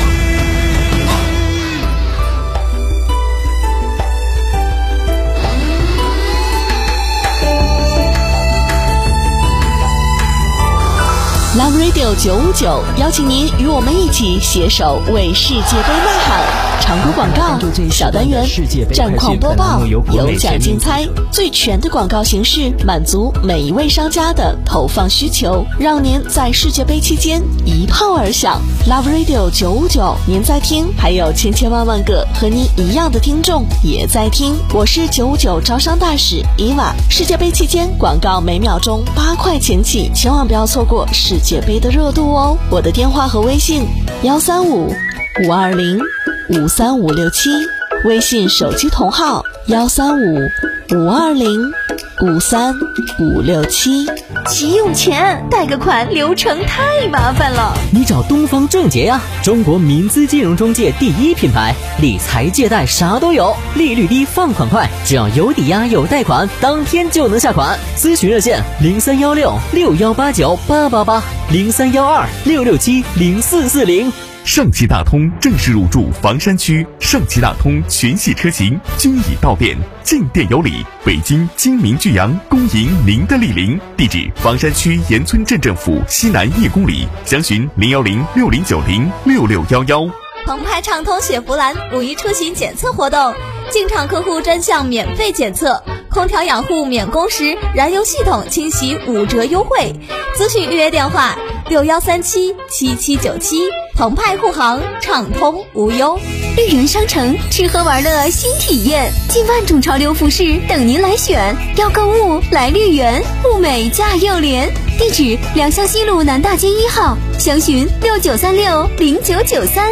Love Radio 九五九邀请您与我们一起携手为世界杯呐喊。常规广告、小单元、战况播报、有奖竞猜，最全的广告形式，满足每一位商家的投放需求，让您在世界杯期间一炮而响。Love Radio 九五九，您在听，还有千千万万个和您一样的听众也在听。我是九五九招商大使伊娃。世界杯期间广告每秒钟八块钱起，千万不要错过世界杯的热度哦。我的电话和微信幺三五五二零五三五六七，微信手机同号幺三五五二零五三五六七。 急用钱，贷个款流程太麻烦了。 你找东方正杰呀，中国民资金融中介第一品牌，理财借贷啥都有，利率低，放款快，只要有抵押有贷款，当天就能下款。咨询热线零三幺六六幺八九八八八零三幺二六六七零四四零。 上汽大通正式入驻房山区，上汽大通全系车型均已到店，进店有礼。北京精明巨阳恭迎您的莅临，地址房山区盐村镇政府西南一公里，详询零幺零六零九零六六幺幺。 澎湃畅通雪佛兰五一出行检测活动，进场客户专项免费检测，空调养护免工时，燃油系统清洗五折优惠。咨询预约电话六幺三七七七九七。澎湃护航，畅通无忧。 绿园商城吃喝玩乐新体验，近万种潮流服饰等您来选。要购物来绿园，物美价又廉。 地址两巷西路南大街一号，详询六九三六零九九三。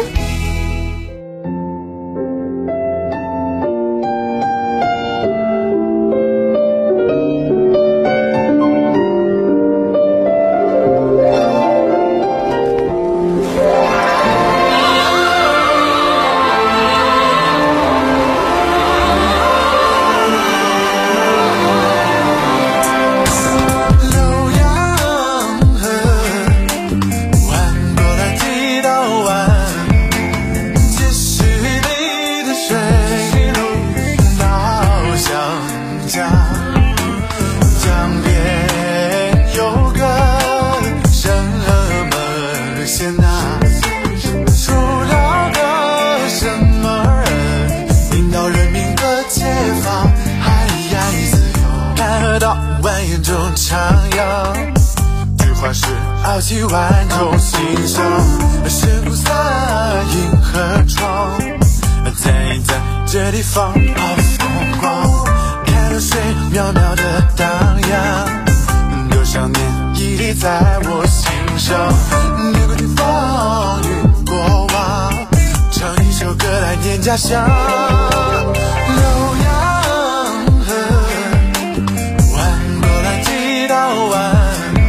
傲气万众欣赏，神菩萨银河窗，在在这地方好风光，看流水渺渺的荡漾，多少年屹立在我心上，流过地方云过往，唱一首歌来念家乡。浏阳河，弯过来几道弯，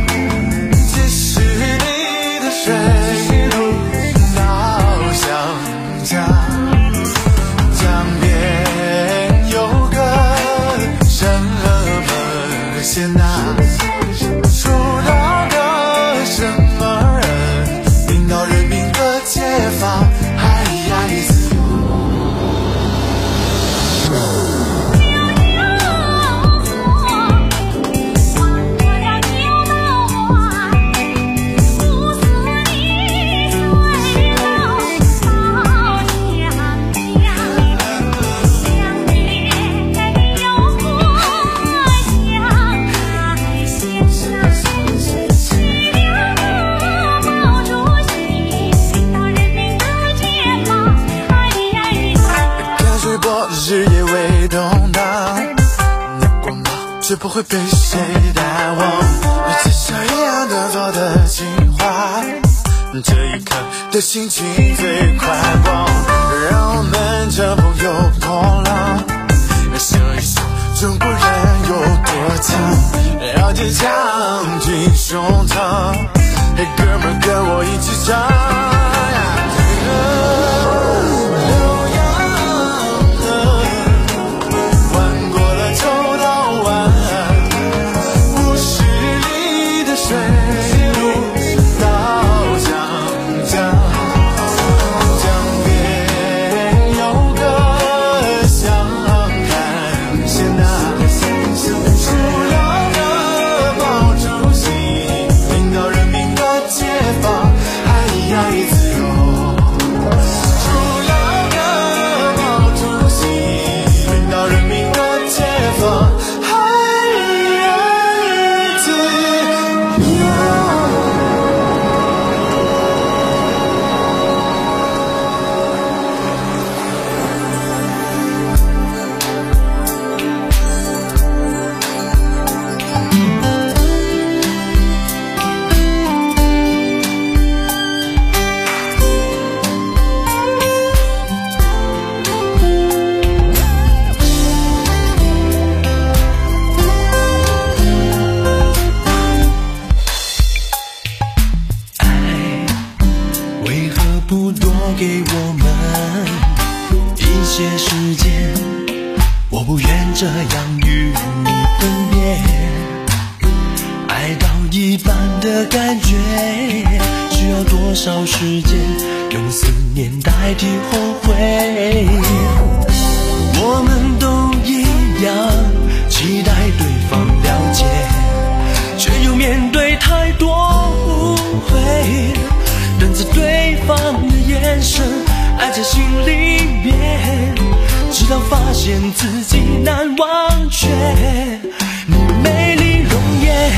水路到湘江，江边有个什么县呐？出了个什么人？领导人民的解放，哎呀，自由。日夜未动荡，那光芒却不会被谁淡忘。至少一样的做的情话，这一刻的心情最宽广。让我们这朋友同浪，说一说中国人有多强，要坚强挺胸膛。嘿，哥们儿跟我一起唱。 给我们一些时间，我不愿这样与你分别。爱到一半的感觉，需要多少时间？用思念代替后悔。我们都一样，期待对方了解，却又面对太多误会。等着对方的眼神，爱在心里面，直到发现自己难忘却你美丽容颜。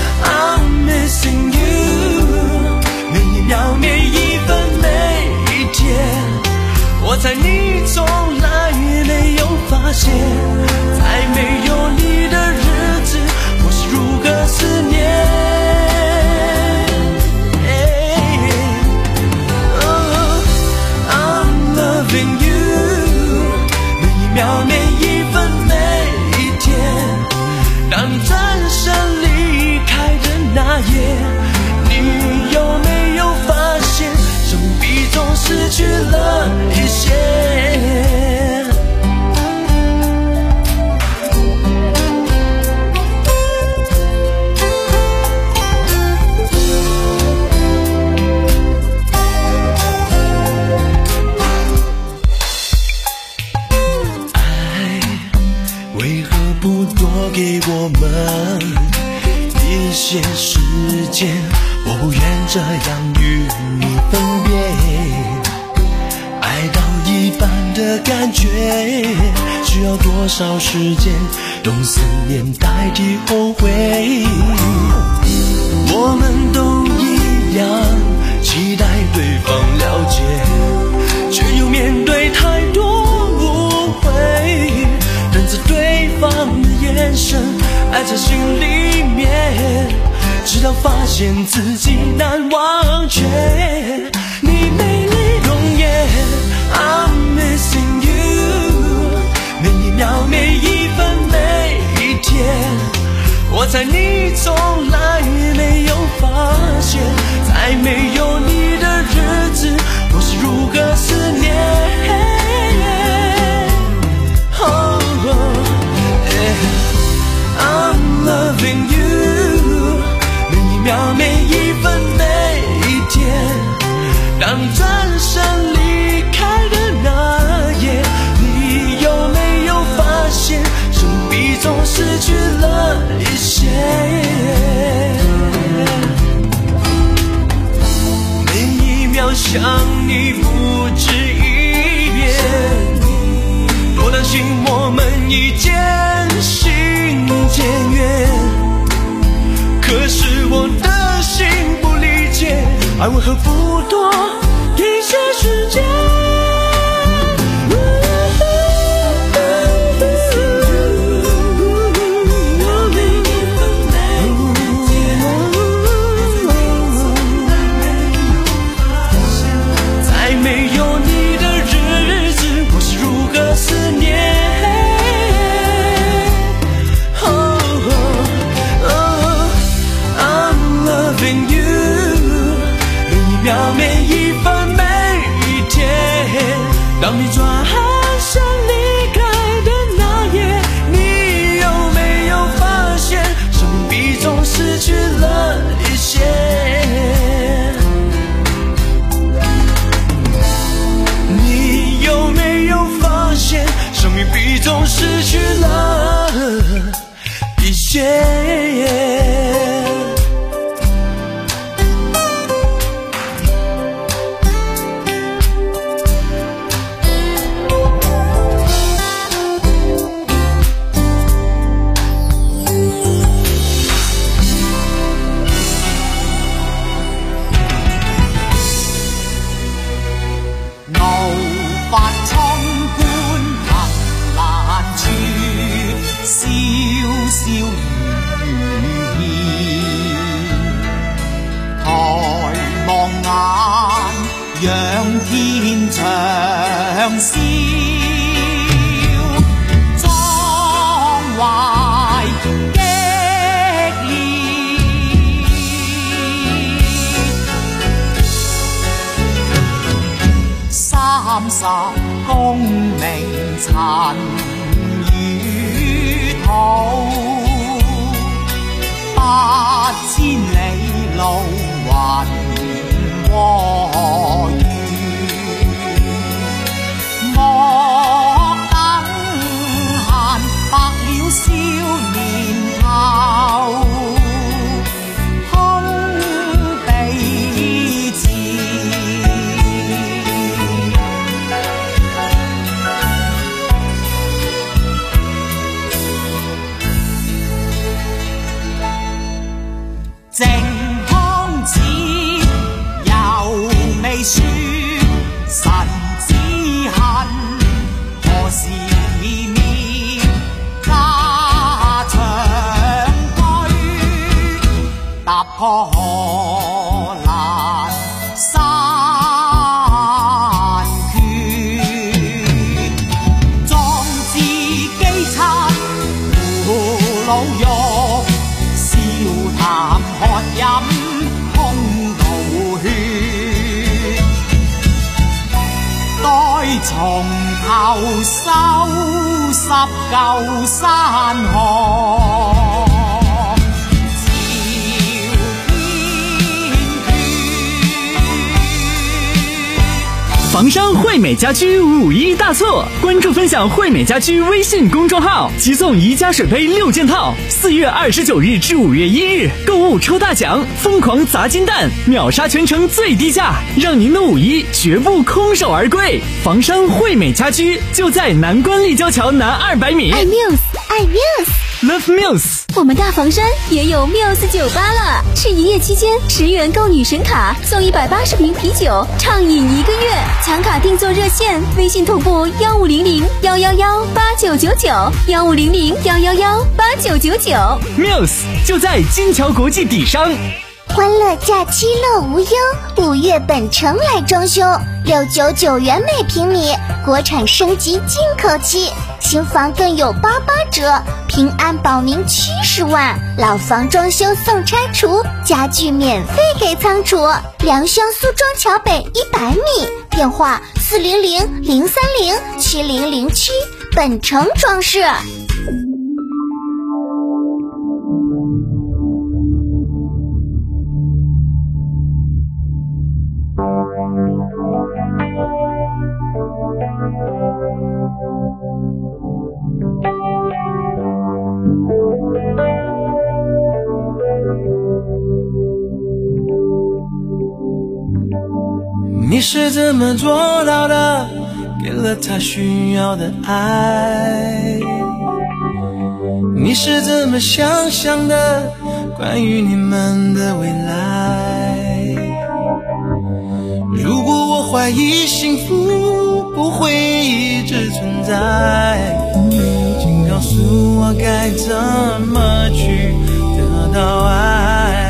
I'm missing you， 每一秒每一分每一天，我猜你从来没有发现，在没有你的日子我是如何思念。 我不愿这样与你分别，爱到一半的感觉，需要多少时间用思念代替后悔。我们都一样期待对方了解，却又面对太多误会，等着对方的眼神爱在心里面，直到发现自己难忘却。你美丽容颜 I'm missing you， 每一秒每一分每一天，我猜你从来没有发现，在没有你的日子我是如何思念。 oh, yeah. I'm loving you， 每一秒每一分每一天，当你转身离开的那夜，你有没有发现生命中失去了一些，每一秒想你不止一遍，多担心我们已渐行渐远，可是我的心不理解，爱为何不多一些时间。当你转身离开的那夜，你有没有发现生命比总失去了一些，你有没有发现生命比总失去了一些。 功名塵與土，八千里路雲和雨，莫等閒白了少年頭，空彼此。靜空子猶未説神之恨，何時滅家長居，踏破河蘭山缺，壯志飢餐胡虜肉，笑談喝飲空勞血，待從頭收拾舊山河。 房山惠美家居五一大促，关注分享惠美家居微信公众号，即送宜家水杯六件套。四月二十九日至五月一日，购物抽大奖，疯狂砸金蛋，秒杀全城最低价，让您的五一绝不空手而归。房山惠美家居就在南关立交桥南二百米。 爱 Muse， 爱 Muse，Love Muse。 我们大房山也有 Muse 酒吧了，是一夜期间十元购女神卡送一百八十瓶啤酒，畅饮一个月。抢卡定做热线，微信同步幺五零零幺幺幺八九九九幺五零零幺幺幺八九九九。 Muse 就在金桥国际底商。 欢乐假期乐无忧，五月本城来装修，六九九元每平米，国产升级进口漆，新房更有八八折，平安保您七十万，老房装修送拆除，家具免费给仓储。良乡苏庄桥北一百米，电话四零零零三零七零零七，本城装饰。 你是怎么做到的？给了他需要的爱。你是怎么想象的？关于你们的未来。如果我怀疑幸福不会一直存在，请告诉我该怎么去得到爱。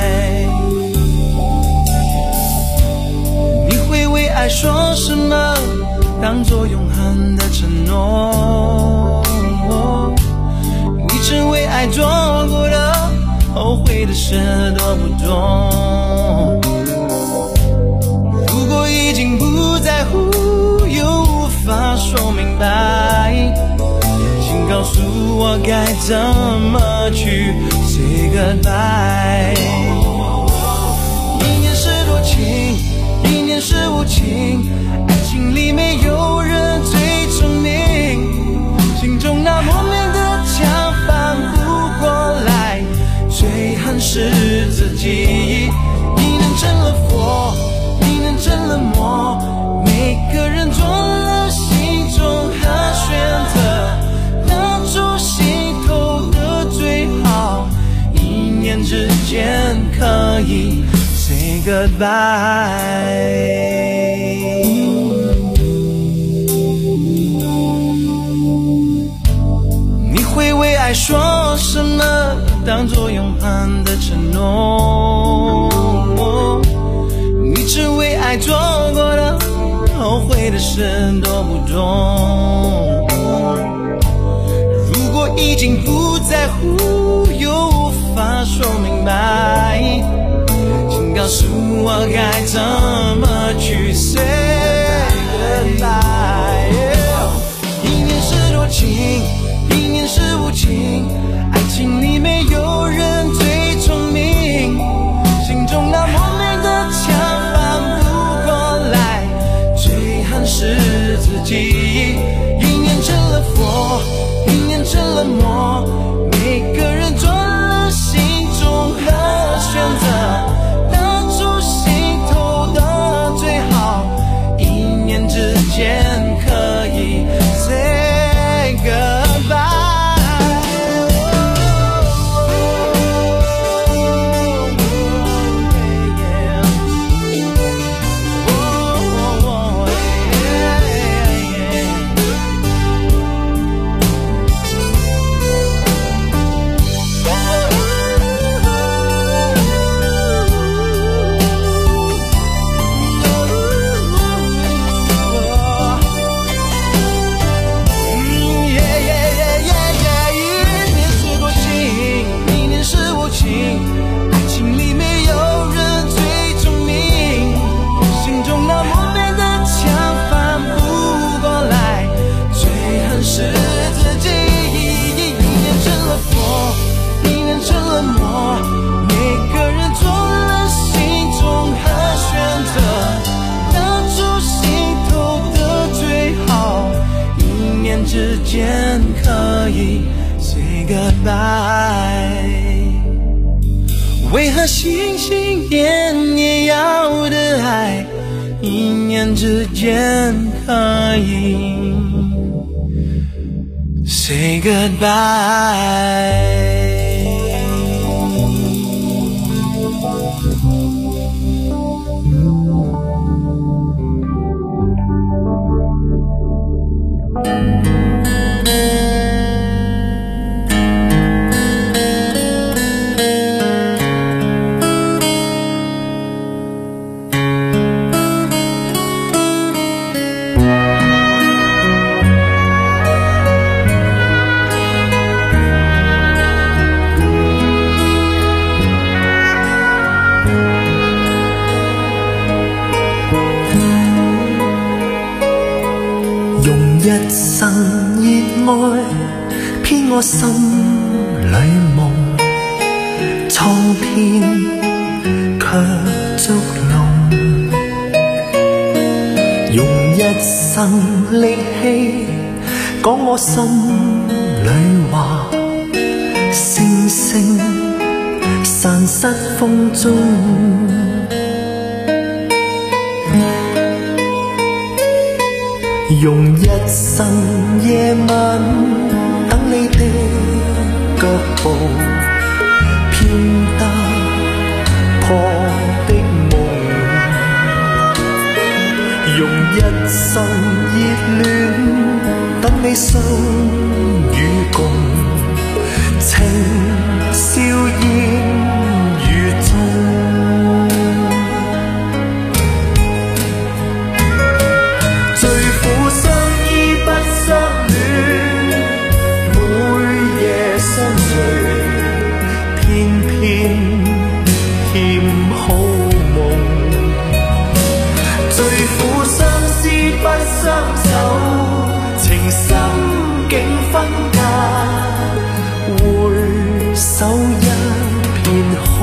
爱说什么当作永恒的承诺，你只为爱做过的后悔的事多不多。如果已经不在乎又无法说明白，请告诉我该怎么去 say goodbye。 一念是多情，一念是无情，爱情里没有人最聪明，心中那莫名的墙翻不过来，最恨是自己。一念成了佛，一念成了魔，每个人做了心中的选择，当初心头的最好，一念之间可以say goodbye。你会为爱说什么当作永恒的承诺，你只为爱做过的后悔的事多不多。如果已经不在乎又无法说明白，请告诉我该怎么去 say goodbye。 一念是多情，一念是无情，爱情里没有人最聪明，心中那莫名的墙翻不过来，最恨是自己。一念成了佛，一念成了魔，每个人做了心中的选择，当初心头的最好，一念之间可以 say goodbye。 goodbye。为何心心念念要的爱，一念之间可以 say goodbye。 一生熱愛偏我心裏夢，蒼天卻捉弄，用一生力氣講我心裏話，星星散失風中。用一生夜晚等你的腳步，偏得破的夢，用一生熱戀等你相與共，情笑煙雨中。手一片空，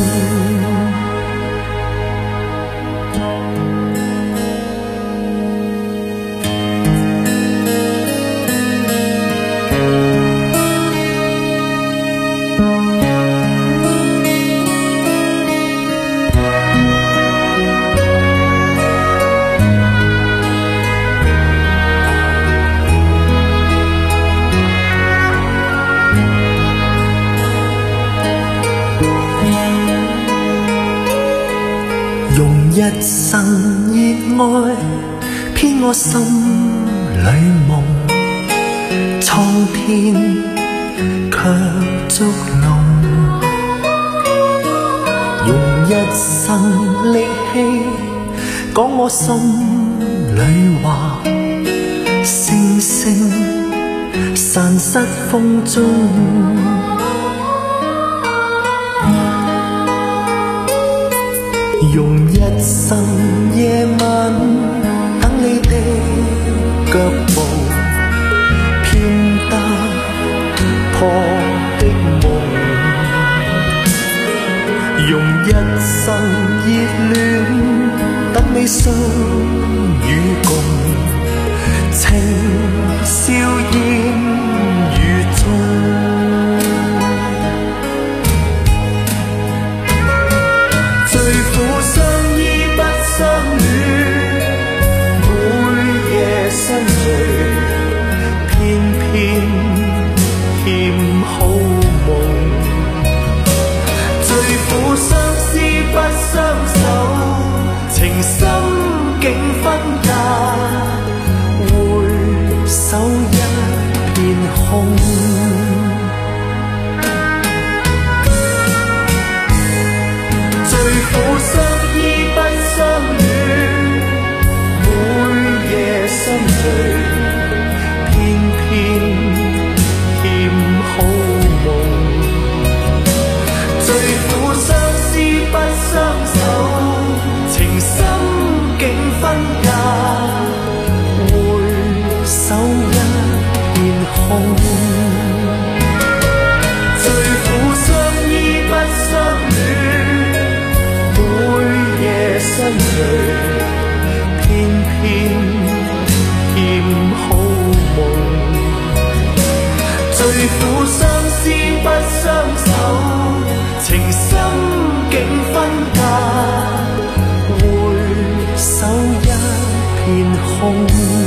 用一生熱愛編我心裏夢，蒼天卻捉弄，用一生力氣講我心裏話，星星散失風中。用一生夜晚等你的腳步，偏得破的夢，用一生熱戀等你相與共，情笑煙雨中。最苦相思。 痛。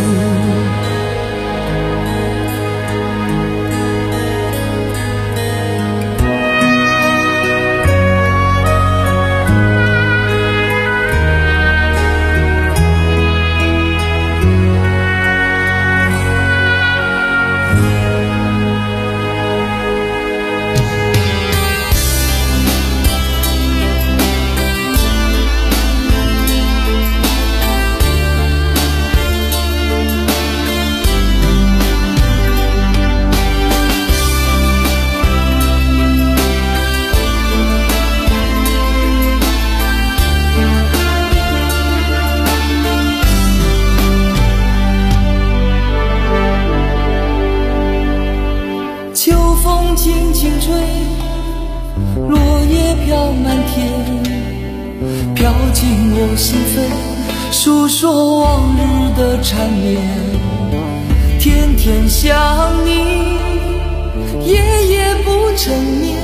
轻轻吹，落叶飘满天，飘进我心扉，诉说往日的缠绵。天天想你，夜夜不成眠，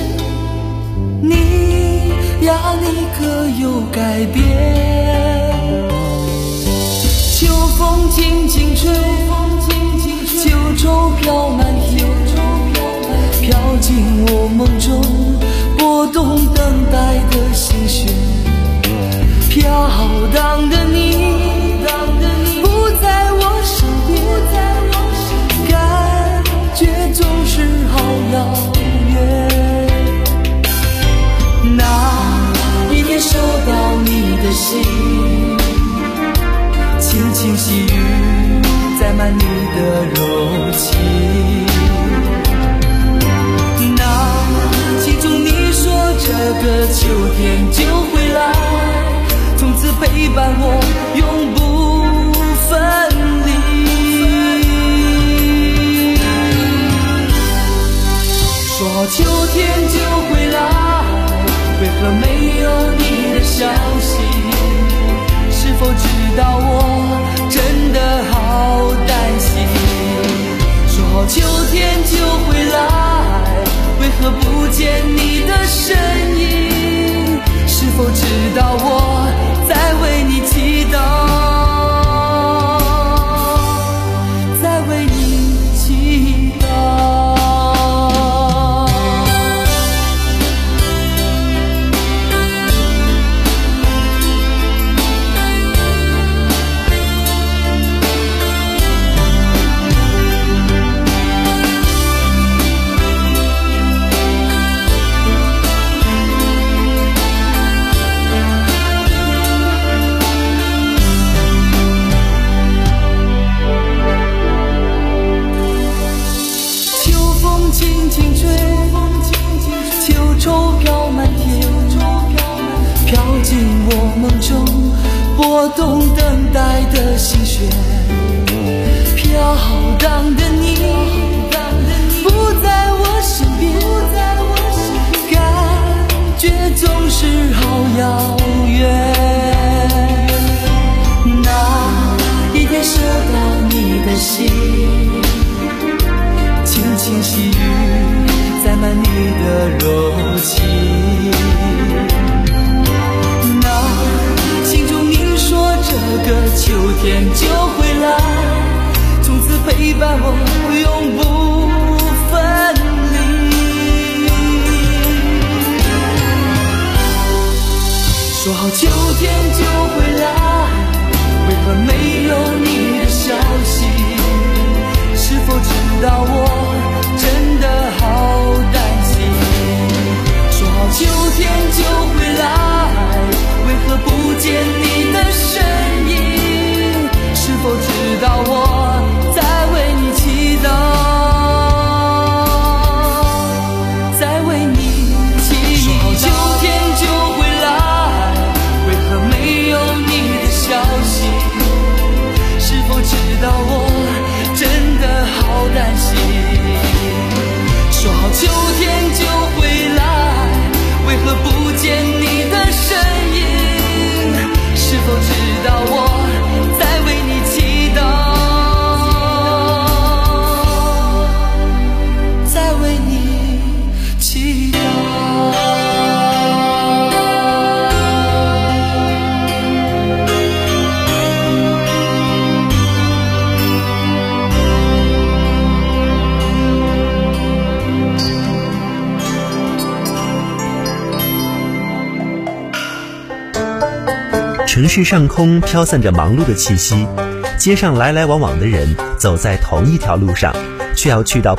你呀你可有改变？秋风轻轻吹，秋愁飘满天，飘进我梦中，拨动等待的心弦。飘荡的你不在我身边，感觉总是好遥远。那一天收到你的信，轻轻细雨载满你的柔情。这个秋天就会来，从此陪伴我永不分离。说好秋天就会来，为何没有你的消息？是否知道我真的好担心？说好秋天就会来，为何不见你的身影？是否知道我在为你祈祷，在为你祈祷。拨动等待的心弦，飘荡的你不在我身边，感觉总是好遥远。那一天收到你的信，轻轻细雨载满你的柔情。这个秋天就会来，从此陪伴我永不分离。说好秋天就会来，为何没有你的消息？是否知道我真的好担心？说好秋天就会来，为何不见你的身影？是否知道我在为你祈祷，在为你祈祷。说好秋天就会来，为何没有你的消息？是否知道我真的好担心？说好秋天就会来，为何不见你的身影？是城市上空飘散着忙碌的气息，街上来来往往的人走在同一条路上，却要去到